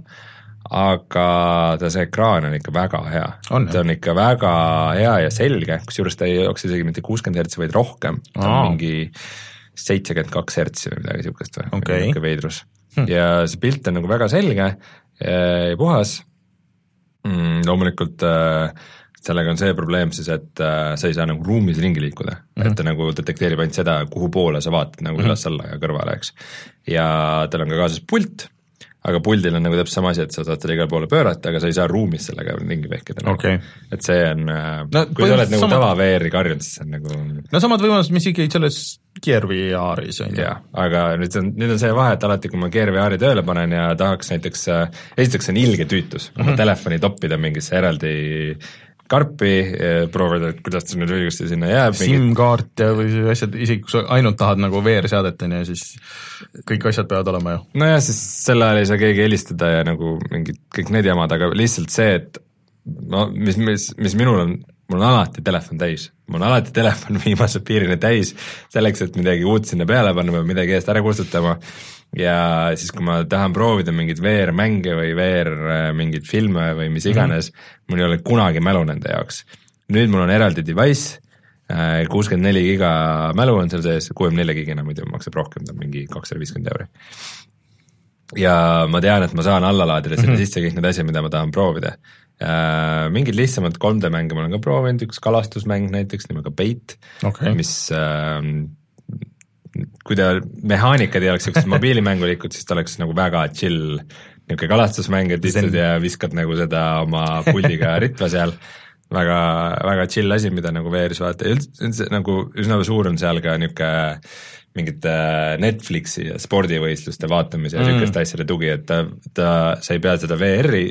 aga ta see ekraan on ikka väga hea. On, ta on ikka väga hea ja selge, kusjuures ta ei jookse isegi mitte kuuskümmend hertsi, vaid rohkem. Ta on oh. mingi seitsekümmend kaks hertsi või midagi siukest või, okay. mingi veidrus. Hmm. Ja see pilt on nagu väga selge ja puhas. Mm, loomulikult äh, sellega on see probleem siis, et äh, sa ei saa nagu ruumis ringi liikuda, mm-hmm. et ta nagu detekteerib ainult seda, kuhu poole sa vaatad nagu mm-hmm. üles alla ja kõrvale, eks. Ja tal on ka kaasas pult, aga puldil on nagu täpselt sama asi, et sa saad selle igal poole pöörata, aga sa ei saa ruumis sellega ringi vehkida. Okay. Nagu. Et see on, no, kui sa oled nagu sama... tava V R-i karjunud, siis see on nagu... No samad võimalused, mis ikkagi selles Gear V R-is on. Jaa, aga nüüd on, nüüd on see vahe, et alati, kui ma Gear V R-i tööle panen ja tahaks näiteks, esiteks on ilge tüütus, kui mm-hmm. ma telefoni toppida mingisse eraldi karpi, proovida, et kuidas ta nüüd õigesti sinna jääb. SIM-kaart ja või asjad, isegi kui sa ainult tahad nagu V R-seadet, ja siis kõik asjad peavad olema ju. No jah, siis selle ajal ei saa keegi helistada ja nagu mingid kõik need jamad, aga lihtsalt see, et no mis, mis, mis minul on, mul on alati telefon täis. Mul on alati telefon viimase piirini täis, selleks, et midagi uut sinna peale panna või midagi eest ära kustutama. Ja siis, kui ma tahan proovida mingid V R-mänge või V R mingid filme või mis iganes, mm-hmm. mul ei ole kunagi mälu nende jaoks. Nüüd mul on eraldi device, kuuskümmend neli giga mälu on seal sees, kuuekümne nelja gigina muidu maksab rohkem, ta on mingi kakssada viiskümmend euri. Ja ma tean, et ma saan alla laadida sinna mm-hmm. sisse kõik need asjad, mida ma tahan proovida. Mingid lihtsamalt kolm D mänge ma olen ka proovinud, üks kalastusmäng näiteks nimega Bait, okay. mis... kui ta mehaanikad ei oleks sellised mobiilimängulikud, siis ta oleks nagu väga chill niisugune kalastusmäng, et istud ja viskad nagu seda oma puldiga ritva seal, väga, väga chill asi, mida nagu V R-is vaata, üldse nagu üsna suur on seal ka niisugune mingite Netflixi ja spordivõistluste vaatamise ja niisugust mm. asjade tugi, et ta, ta, sa ei pea seda V R-i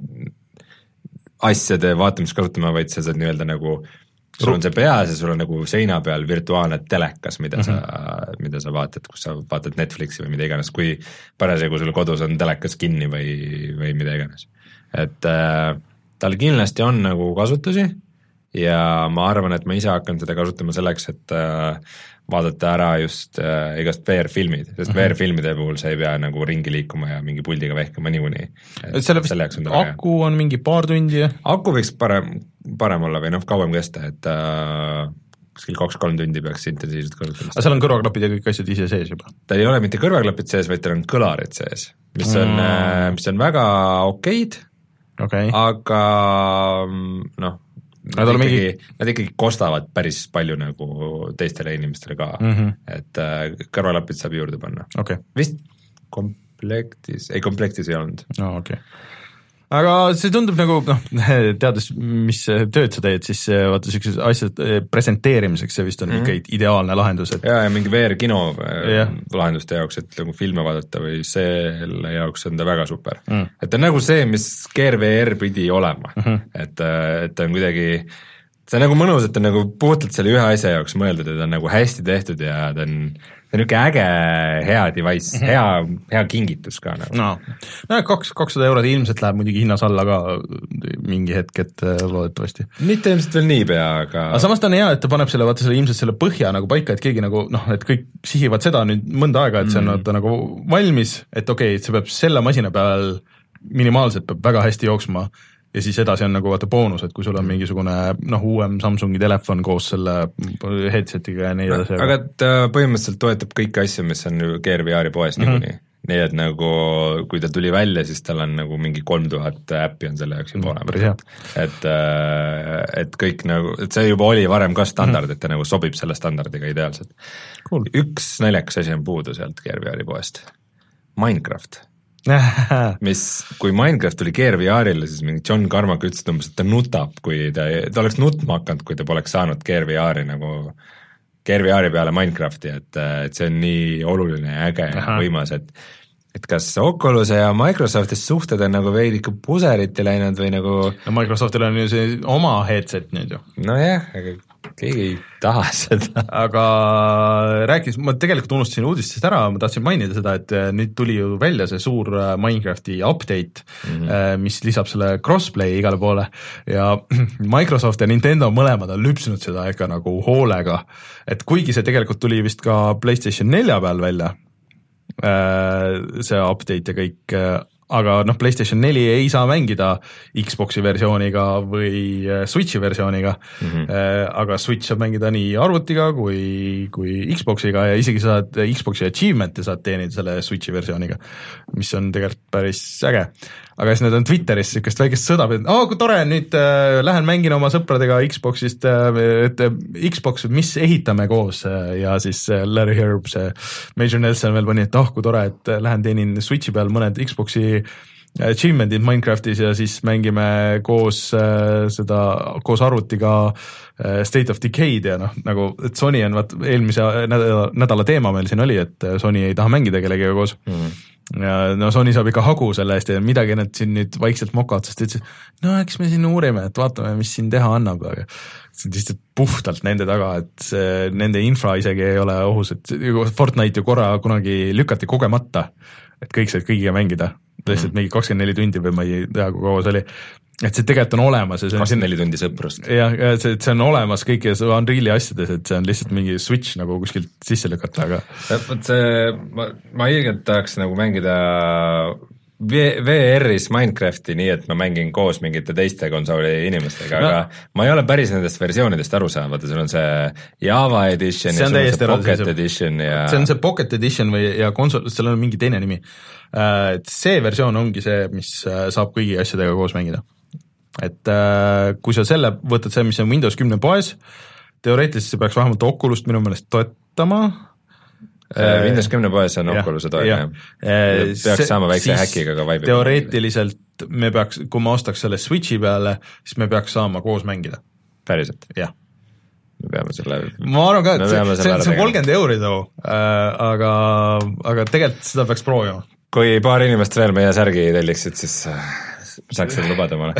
asjade vaatamist kasutama, vaid sa saad nii-öelda nagu, sul on see peas ja sul on nagu seina peal virtuaalne telekas, mida mm -hmm. sa, mida sa vaatad, kus sa vaatad Netflixi või mida iganes, kui parasjagu sul kodus on telekas kinni või, või mida iganes. Et äh, tal kindlasti on nagu kasutusi ja ma arvan, et ma ise hakkan seda kasutama selleks, et äh, vaadata ära just äh, igast V R-filmid, sest mm -hmm. V R-filmide puhul sa ei pea nagu ringi liikuma ja mingi puldiga vehkima niikuinii. selle vist aku on mingi paar tundi? Aku võiks parem, parem olla või noh, kauem kesta, et äh, kuskil kaks-kolm tundi peaks intensiivselt kasutada. aga seal on kõrvaklapid ja kõik asjad ise sees juba? tal ei ole mitte kõrvaklapid sees, vaid tal on kõlarid sees, mis on mm., mis on väga okeid okay., aga noh, Nad, ikkagi, mingi... nad ikkagi kostavad päris palju nagu teistele inimestele ka mm, -hmm. et äh, kõrvalapid saab juurde panna okay.. Vist komplektis, ei komplektis ei olnud no,. Okay. Aga see tundub nagu, noh, teades, mis tööd sa teed, siis vaata sellised asjad presenteerimiseks, see vist on mm -hmm. ikka ideaalne lahendus. Et... ja, ja mingi V R-kino yeah. lahenduste jaoks, et nagu filme vaadata või selle jaoks on ta väga super mm.. et ta on nagu see, mis Gear V R pidi olema mm, -hmm. et, et ta on kuidagi, see on nagu mõnus, et ta on nagu puhtalt selle ühe asja jaoks mõeldud ja ta on nagu hästi tehtud ja ta on see on niisugune äge, hea device mm, -hmm. hea, hea kingitus ka nagu. no, no kaks, kakssada eurot ilmselt läheb muidugi hinnas alla ka mingi hetk, et loodetavasti. mitte ilmselt veel niipea, aga aga samas ta on hea, et ta paneb selle, vaata selle ilmselt selle põhja nagu paika, et keegi nagu noh, et kõik sihivad seda nüüd mõnda aega, et see on mm -hmm. nagu valmis, et okei okay,, et see peab selle masina peal minimaalselt peab väga hästi jooksma ja siis edasi on nagu vaata boonus, et kui sul on mingisugune noh, uuem Samsungi telefon koos selle headsetiga ja nii edasi. aga ta põhimõtteliselt toetab kõiki asju, mis on Gear V R-i poes mm -hmm. niikuinii. nii et nagu kui ta tuli välja, siis tal on nagu mingi kolm tuhat äppi on selle jaoks juba olemas. et, et kõik nagu, et see juba oli varem ka standard, et ta nagu sobib selle standardiga ideaalselt cool.. üks naljakas asi on puudu sealt Gear V R-i poest. Minecraft mis, kui Minecraft tuli Gear V R-ile, siis mingi John Carmack ütles umbes, et ta nutab, kui ta, ta oleks nutma hakanud, kui ta poleks saanud Gear V R-i nagu, Gear V R-i peale Minecrafti, et, et see on nii oluline ja äge ja võimas, et et kas Oculus'e ja Microsoftist suhted on nagu veidi ikka puseriti läinud või nagu no Microsoftil on ju see oma headset nüüd ju. nojah, aga keegi ei taha seda. aga rääkis, ma tegelikult unustasin uudistest ära, ma tahtsin mainida seda, et nüüd tuli ju välja see suur Minecrafti update mm, -hmm. mis lisab selle crossplay igale poole ja Microsoft ja Nintendo mõlemad on lüpsnud seda ikka nagu hoolega, et kuigi see tegelikult tuli vist ka PlayStation nelja peal välja, see update ja kõik, aga noh, PlayStation neli ei saa mängida Xboxi versiooniga või Switchi versiooniga mm, -hmm. aga Switch saab mängida nii arvutiga kui, kui Xboxiga ja isegi saad Xboxi achievement'e saad teenida selle Switchi versiooniga, mis on tegelikult päris äge. aga siis need on Twitteris niisugust väikest sõda, et oo, kui tore, nüüd äh, lähen mängin oma sõpradega Xboxist äh,, et äh, Xbox, mis ehitame koos äh, ja siis äh, Larry Herb, see Major Nelson veel pani, et oh, kui tore, et äh, lähen teenin Switchi peal mõned Xboxi achievement'id Minecraftis ja siis mängime koos äh, seda, koos arvutiga äh, State of Decay'd ja noh, nagu, et Sony on, vaat eelmise nädala, nädala teema meil siin oli, et Sony ei taha mängida kellegagi koos mm. ja no Sony saab ikka hagu selle eest ja midagi nad siin nüüd vaikselt mokavad, sest ütlesid, no eks me siin uurime, et vaatame, mis siin teha annab, aga see on lihtsalt puhtalt nende taga, et see, nende infra isegi ei ole ohus, et Fortnite ju korra kunagi lükati kogemata, et kõik said kõigiga mängida, lihtsalt mingi kakskümmend neli tundi või ma ei tea, kui kaua see oli, et see tegelikult on olemas. kakskümmend neli tundi sõprust. jah, see, see on olemas kõikides Unreali asjades, et see on lihtsalt mingi switch nagu kuskilt sisse lükata, aga vot see, ma, ma ilgelt tahaks nagu mängida V R-is Minecrafti nii, et ma mängin koos mingite teiste konsooli inimestega, no, aga ma ei ole päris nendest versioonidest aru saanud, vaata, sul on see Java edition see ja sul on see Pocket see, edition ja see on see Pocket edition või, ja konsol, seal on mingi teine nimi. Et see versioon ongi see, mis saab kõigi asjadega koos mängida. Et kui sa selle võtad see, mis on Windows kümme poes, teoreetiliselt see peaks vähemalt Oculust minu meelest toetama Windows kümne poes on Oculus'e toega, peaks see, saama väikse häkiga ka Vibe'i. Teoreetiliselt me peaks, kui ma ostaks selle Switchi peale, siis me peaks saama koos mängida. Päriselt? Jah. Me peame selle ma arvan ka, et see, see, see on kolmkümmend euri too, äh, aga, aga tegelikult seda peaks proovima. Kui paar inimest veel meie särgi telliksid, siis saaks seda lubada mulle.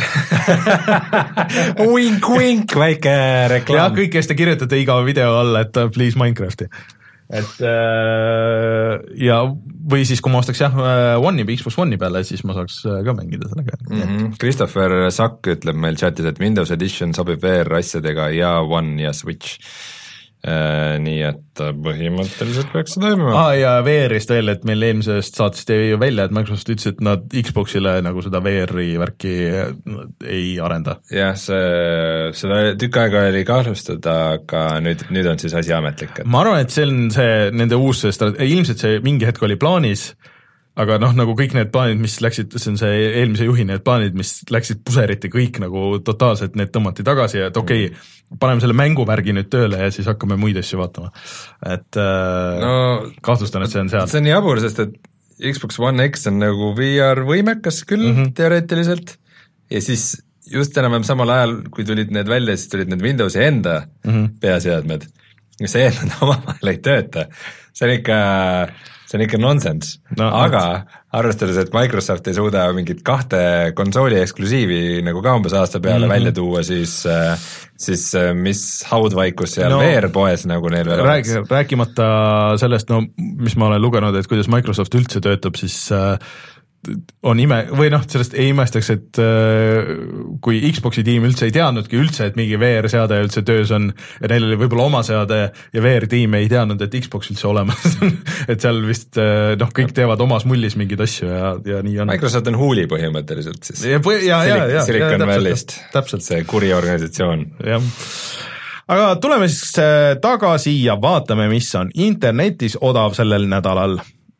Wink, wink, väike reklaam. Ja kõik, kes te kirjutate iga video alla, et please Minecrafti. Et ja, või siis kui ma ostaks jah, One'i, Xbox One'i peale, siis ma saaks ka mängida sellega. Mm-hmm. Christopher Sack ütleb meil chatis, et Windows Edition sobib V R-asjadega ja One ja Switch. Äh, nii et põhimõtteliselt peaks see toimima. Ah, ja V R-ist veel, et meil eelmisest saatest jäi ju välja, et Microsoft ütles, et nad Xboxile nagu seda V R-i värki ei arenda. Jah, see, seda tükk aega oli kahtlustada, aga nüüd, nüüd on siis asi ametlik. Et... ma arvan, et see on see nende uus strat-, ilmselt see mingi hetk oli plaanis, aga noh, nagu kõik need plaanid, mis läksid, see on see eelmise juhi need plaanid, mis läksid puseriti kõik nagu totaalselt, need tõmmati tagasi ja et okei okay, paneme selle mänguvärgi nüüd tööle ja siis hakkame muid asju vaatama. Et no, kahtlustan, et see on seal. See on nii jabur, sest et Xbox One X on nagu V R-võimekas küll mm -hmm. teoreetiliselt ja siis just enam samal ajal, kui tulid need välja, siis tulid need Windowsi enda mm -hmm. peaseadmed. See, et nad omavahel ei tööta, see on ikka... see on ikka nonsense no,, aga arvestades, et Microsoft ei suuda mingit kahte konsooli eksklusiivi nagu ka umbes aasta peale mm -hmm. välja tuua, siis, siis mis haudvaikus seal no, V R-poes nagu neil veel rääg, oleks. Rääkimata sellest, no mis ma olen lugenud, et kuidas Microsoft üldse töötab, siis äh, on ime, või noh, sellest ei imestaks, et äh, kui Xboxi tiim üldse ei teadnudki üldse, et mingi V R-seade üldse töös on ja neil oli võib-olla oma seade ja V R-tiim ei teadnud, et Xbox üldse olemas et seal vist äh, noh, kõik teevad omas mullis mingeid asju ja, ja nii on. Microsoft on huuli põhimõtteliselt siis. ja, ja, ja, ja, Silicon ja Valley'st, see kuri organisatsioon. Jah. Aga tuleme siis tagasi ja vaatame, mis on internetis odav sellel nädalal.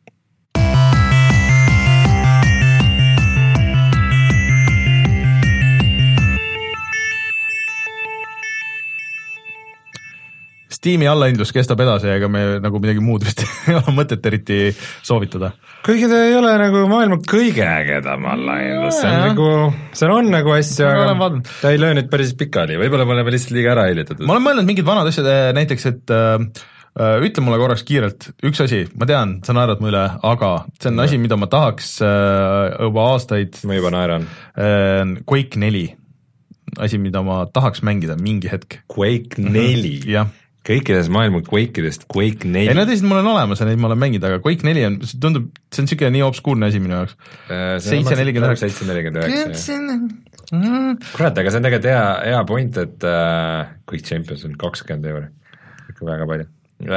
Steam'i allahindlus kestab edasi, ega me nagu midagi muud vist ei ole mõtet eriti soovitada. Kuigi ta ei ole nagu maailma kõige ägedam allahindlus, see on nagu, see on nagu asja, aga ta ei löö nüüd päris pikali, võib-olla pole lihtsalt liiga ära eilitatud. Ma olen mõelnud mingid vanad asjad, näiteks, et äh, ütle mulle korraks kiirelt, üks asi, ma tean, sa naerad mu üle, aga see on ja. asi, mida ma tahaks äh, juba aastaid. Ma juba naeran. Äh, Quake neli, asi, mida ma tahaks mängida mingi hetk. Quake neli? jah. Kõikides maailma Quake'idest Quake neli. ei, no teised mul on olemas ja neid ma olen mänginud, aga Quake neli on, see tundub, see on siuke nii obskuurne asi minu jaoks. seitse nelikümmend üheksa. seitse nelikümmend üheksa. Kurat, aga see on tegelikult hea, hea point, et uh, Quake Champions on kakskümmend euri. Ikka väga palju.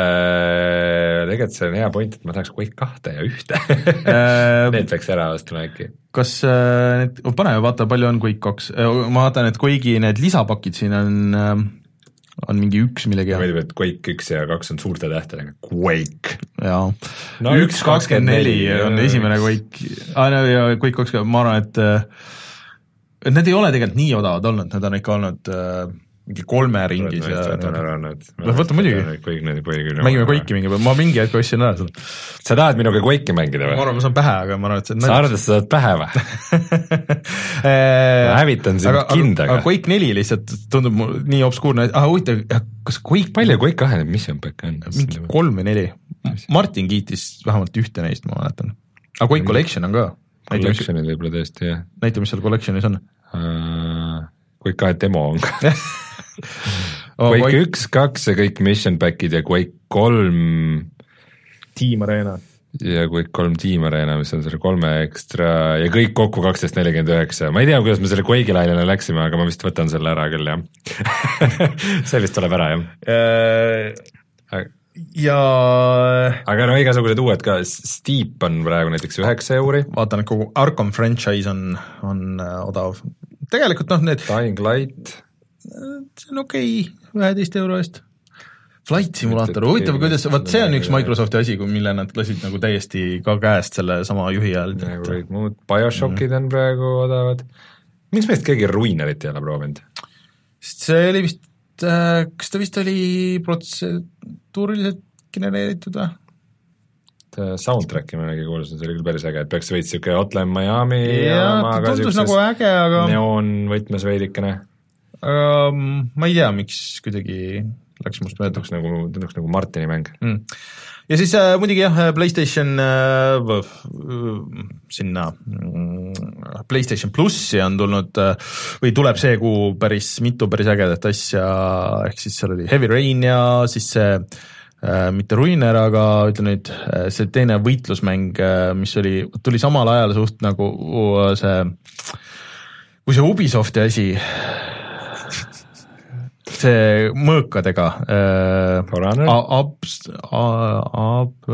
Uh, tegelikult see on hea point, et ma tahaks Quake kahte ja ühte. Need peaks ära ostma äkki. Kas uh, need, pane vaata, palju on Quake kaks. Ma vaatan, et Quake'i need lisapakid siin on... Uh, on mingi üks millegi ja. Meeldib, et Quake üks ja kaks on suurte tähtedega. Quake. jaa. No, üks kakskümmend neli on esimene Quake. Ah, no, ja Quake kaks, ma arvan, et, et need ei ole tegelikult nii odavad olnud, need on ikka olnud äh, mingi kolme ringis. Võta muidugi. Mängime Quake'i mingi, ma mingi hetk ostsin ära seda. Sa tahad minuga Quake'i mängida või? Ma arvan, ma saan pähe, aga ma arvan, et see sa arvad, et sa saad pähe või? ma hävitan sind kindaga. Aga Quake neli lihtsalt tundub nii obskuurne, ah huvitav, kas Quake... palju Quake kahe need mission pack on? Mingi kolm või neli. Martin kiitis vähemalt ühte neist, ma mäletan. Aga Quake Collection on ka. Collectionid võib-olla tõesti, jah. Näita, mis seal Collectionis on. Quake kahe demo on ka. oh, Quake üks, kaks ja kõik mission packid ja Quake kolm Team Arena ja Quake kolm Team Arena, mis on selle kolme ekstra ja kõik kokku kaksteist nelikümmend üheksa. Ma ei tea, kuidas me selle Quake'i lainele läksime, aga ma vist võtan selle ära küll, jah. see vist tuleb ära, jah. ja aga no igasugused uued ka, Steep on praegu näiteks üheksa euri. Vaatan, et kogu Arkham franchise on, on uh, odav. Tegelikult noh, need Dying Light see on okei, üheteist euro eest. Flight Simulator, huvitav, kuidas, vaat see on üks Microsofti asi, mille nad lasid nagu täiesti ka käest selle sama juhi ajal. Bioshockid on praegu odavad. Miks meist keegi Ruinerit ei ole proovinud? See oli vist, kas ta vist oli protseduuriliselt genereeritud või? soundtrack'i ma mingi kuulsin, see oli küll päris äge, et peaks veits siuke Hotline Miami ja ta tundus nagu äge, aga neoonvõtmes veidikene um, ma ei tea, miks kuidagi läks must mööda. Tunduks nagu, tunduks nagu Martini mäng mm. Ja siis äh, muidugi jah, PlayStation äh, sinna äh, PlayStation plussi on tulnud äh, või tuleb see kuu päris mitu päris ägedat asja, ehk siis seal oli Heavy Rain ja siis see äh, mitte Ruiner, aga ütle nüüd äh, see teine võitlusmäng, äh, mis oli, tuli samal ajal suht nagu uh, see, kui see Ubisofti asi see mõõkadega äh, abs, ab,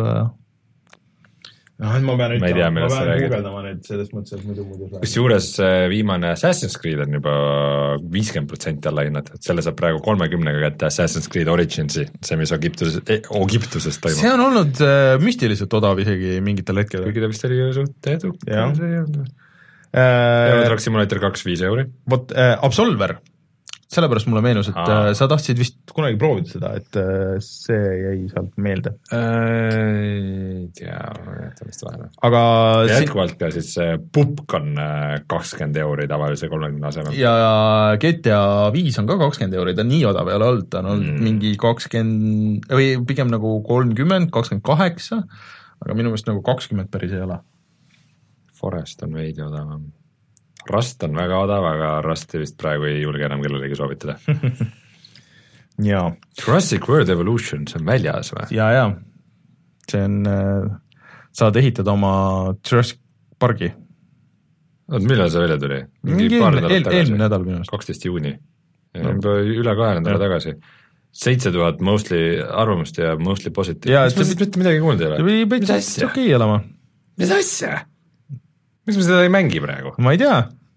ma pean ma ei tea, millest sa räägid. Nüüd selles mõttes, et muidu muidu kus juures viimane Assassin's Creed on juba viiskümmend protsenti alla hinnatud, selle saab praegu kolmekümnega kätte Assassin's Creed Originsi, see mis Egiptuses, Egiptuses toimub. See on olnud äh, müstiliselt odav isegi mingitel hetkel. Kuigi ta vist oli suht eduka. Euro Truck Simulator kaks, viis euri. Vot äh, Absolver, sellepärast mulle meenus, et Aa. sa tahtsid vist kunagi proovida seda, et see jäi sealt meelde. Ei tea, ma jätan vist vahele. Aga jätkuvalt ka siis Pupk on kakskümmend euri tavalise kolmekümne asemel. Ja G T A viis on ka kakskümmend euri, ta on nii odav ei ole olnud, ta on olnud mm. mingi kakskümmend, või pigem nagu kolmkümmend, kakskümmend kaheksa, aga minu meelest nagu kakskümmend päris ei ole. Forest on veidi odavam. Rust on väga odav, aga Rusti vist praegu ei julge enam kellelegi soovitada. Jaa. Jurassic World Evolution, see on väljas või? Jaa, jaa. See on, saad ehitada oma Jurassic Parki. Oot, millal see välja tuli? Mingi eelmine eel, nädal minu meelest. kaksteist juuni. No. Üle kahe nädala tagasi. seitse tuhat mostly arvamust ja mostly positive. Ja, mis ma mitte midagi kuulnud ei ole? Mis asja? Okei olema. Mis asja? Miks me seda ei mängi praegu? Ma ei tea.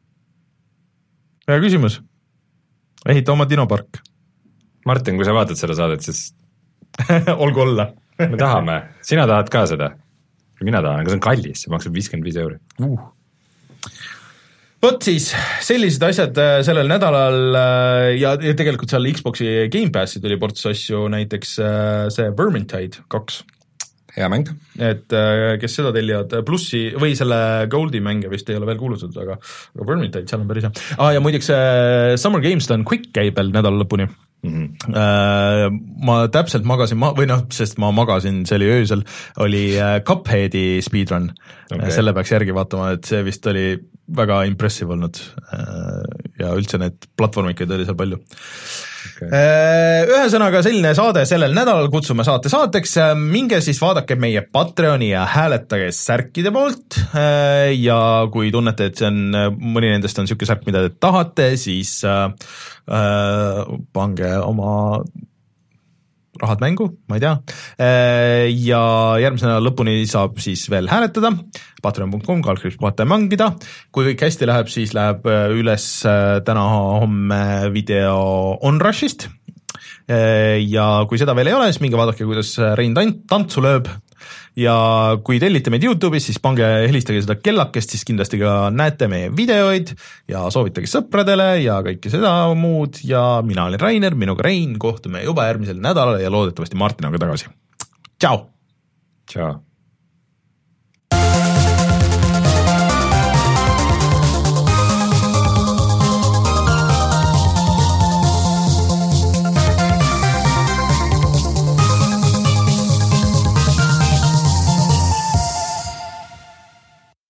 Hea küsimus. Ehita oma dinopark. Martin, kui sa vaatad seda saadet, siis olgu olla. Me tahame. Sina tahad ka seda? Mina tahan, aga see on kallis, see maksab viiskümmend viis euri. Uh. Võt siis, sellised asjad sellel nädalal ja tegelikult seal Xboxi Game Passi tuli ports asju, näiteks see Vermintide kaks. Hea mäng. Et kes seda tellivad, plussi või selle Goldi mänge vist ei ole veel kuulutatud, aga, aga Vermintide, seal on päris hea. Ah, ja muideks Summer Games on Quick käib veel nädala lõpuni. Mm-hmm. Ma täpselt magasin, ma, või noh, sest ma magasin, see oli öösel, oli Cupheadi speedrun. Okay. Selle peaks järgi vaatama, et see vist oli väga impressive olnud ja üldse need platvormikid oli seal palju. Okay. Ühesõnaga selline saade sellel nädalal, kutsume saate saateks, minge siis vaadake meie Patreoni ja hääletage särkide poolt ja kui tunnete, et see on, mõni nendest on siuke särk, mida te tahate, siis äh, pange oma rahad mängu, ma ei tea, ja järgmise nädala lõpuni saab siis veel hääletada, patreon punkt com, kaldkriips puhata ja mängida, kui kõik hästi läheb, siis läheb üles täna homme video Onrushist ja kui seda veel ei ole, siis minge vaadake, kuidas Rein tantsu lööb ja kui tellite meid YouTube'is, siis pange, helistage seda kellakest, siis kindlasti ka näete meie videoid ja soovitage sõpradele ja kõike seda muud ja mina olen Rainer, minuga Rein, kohtume juba järgmisel nädalal ja loodetavasti Martinaga tagasi. Tšau! Tšau!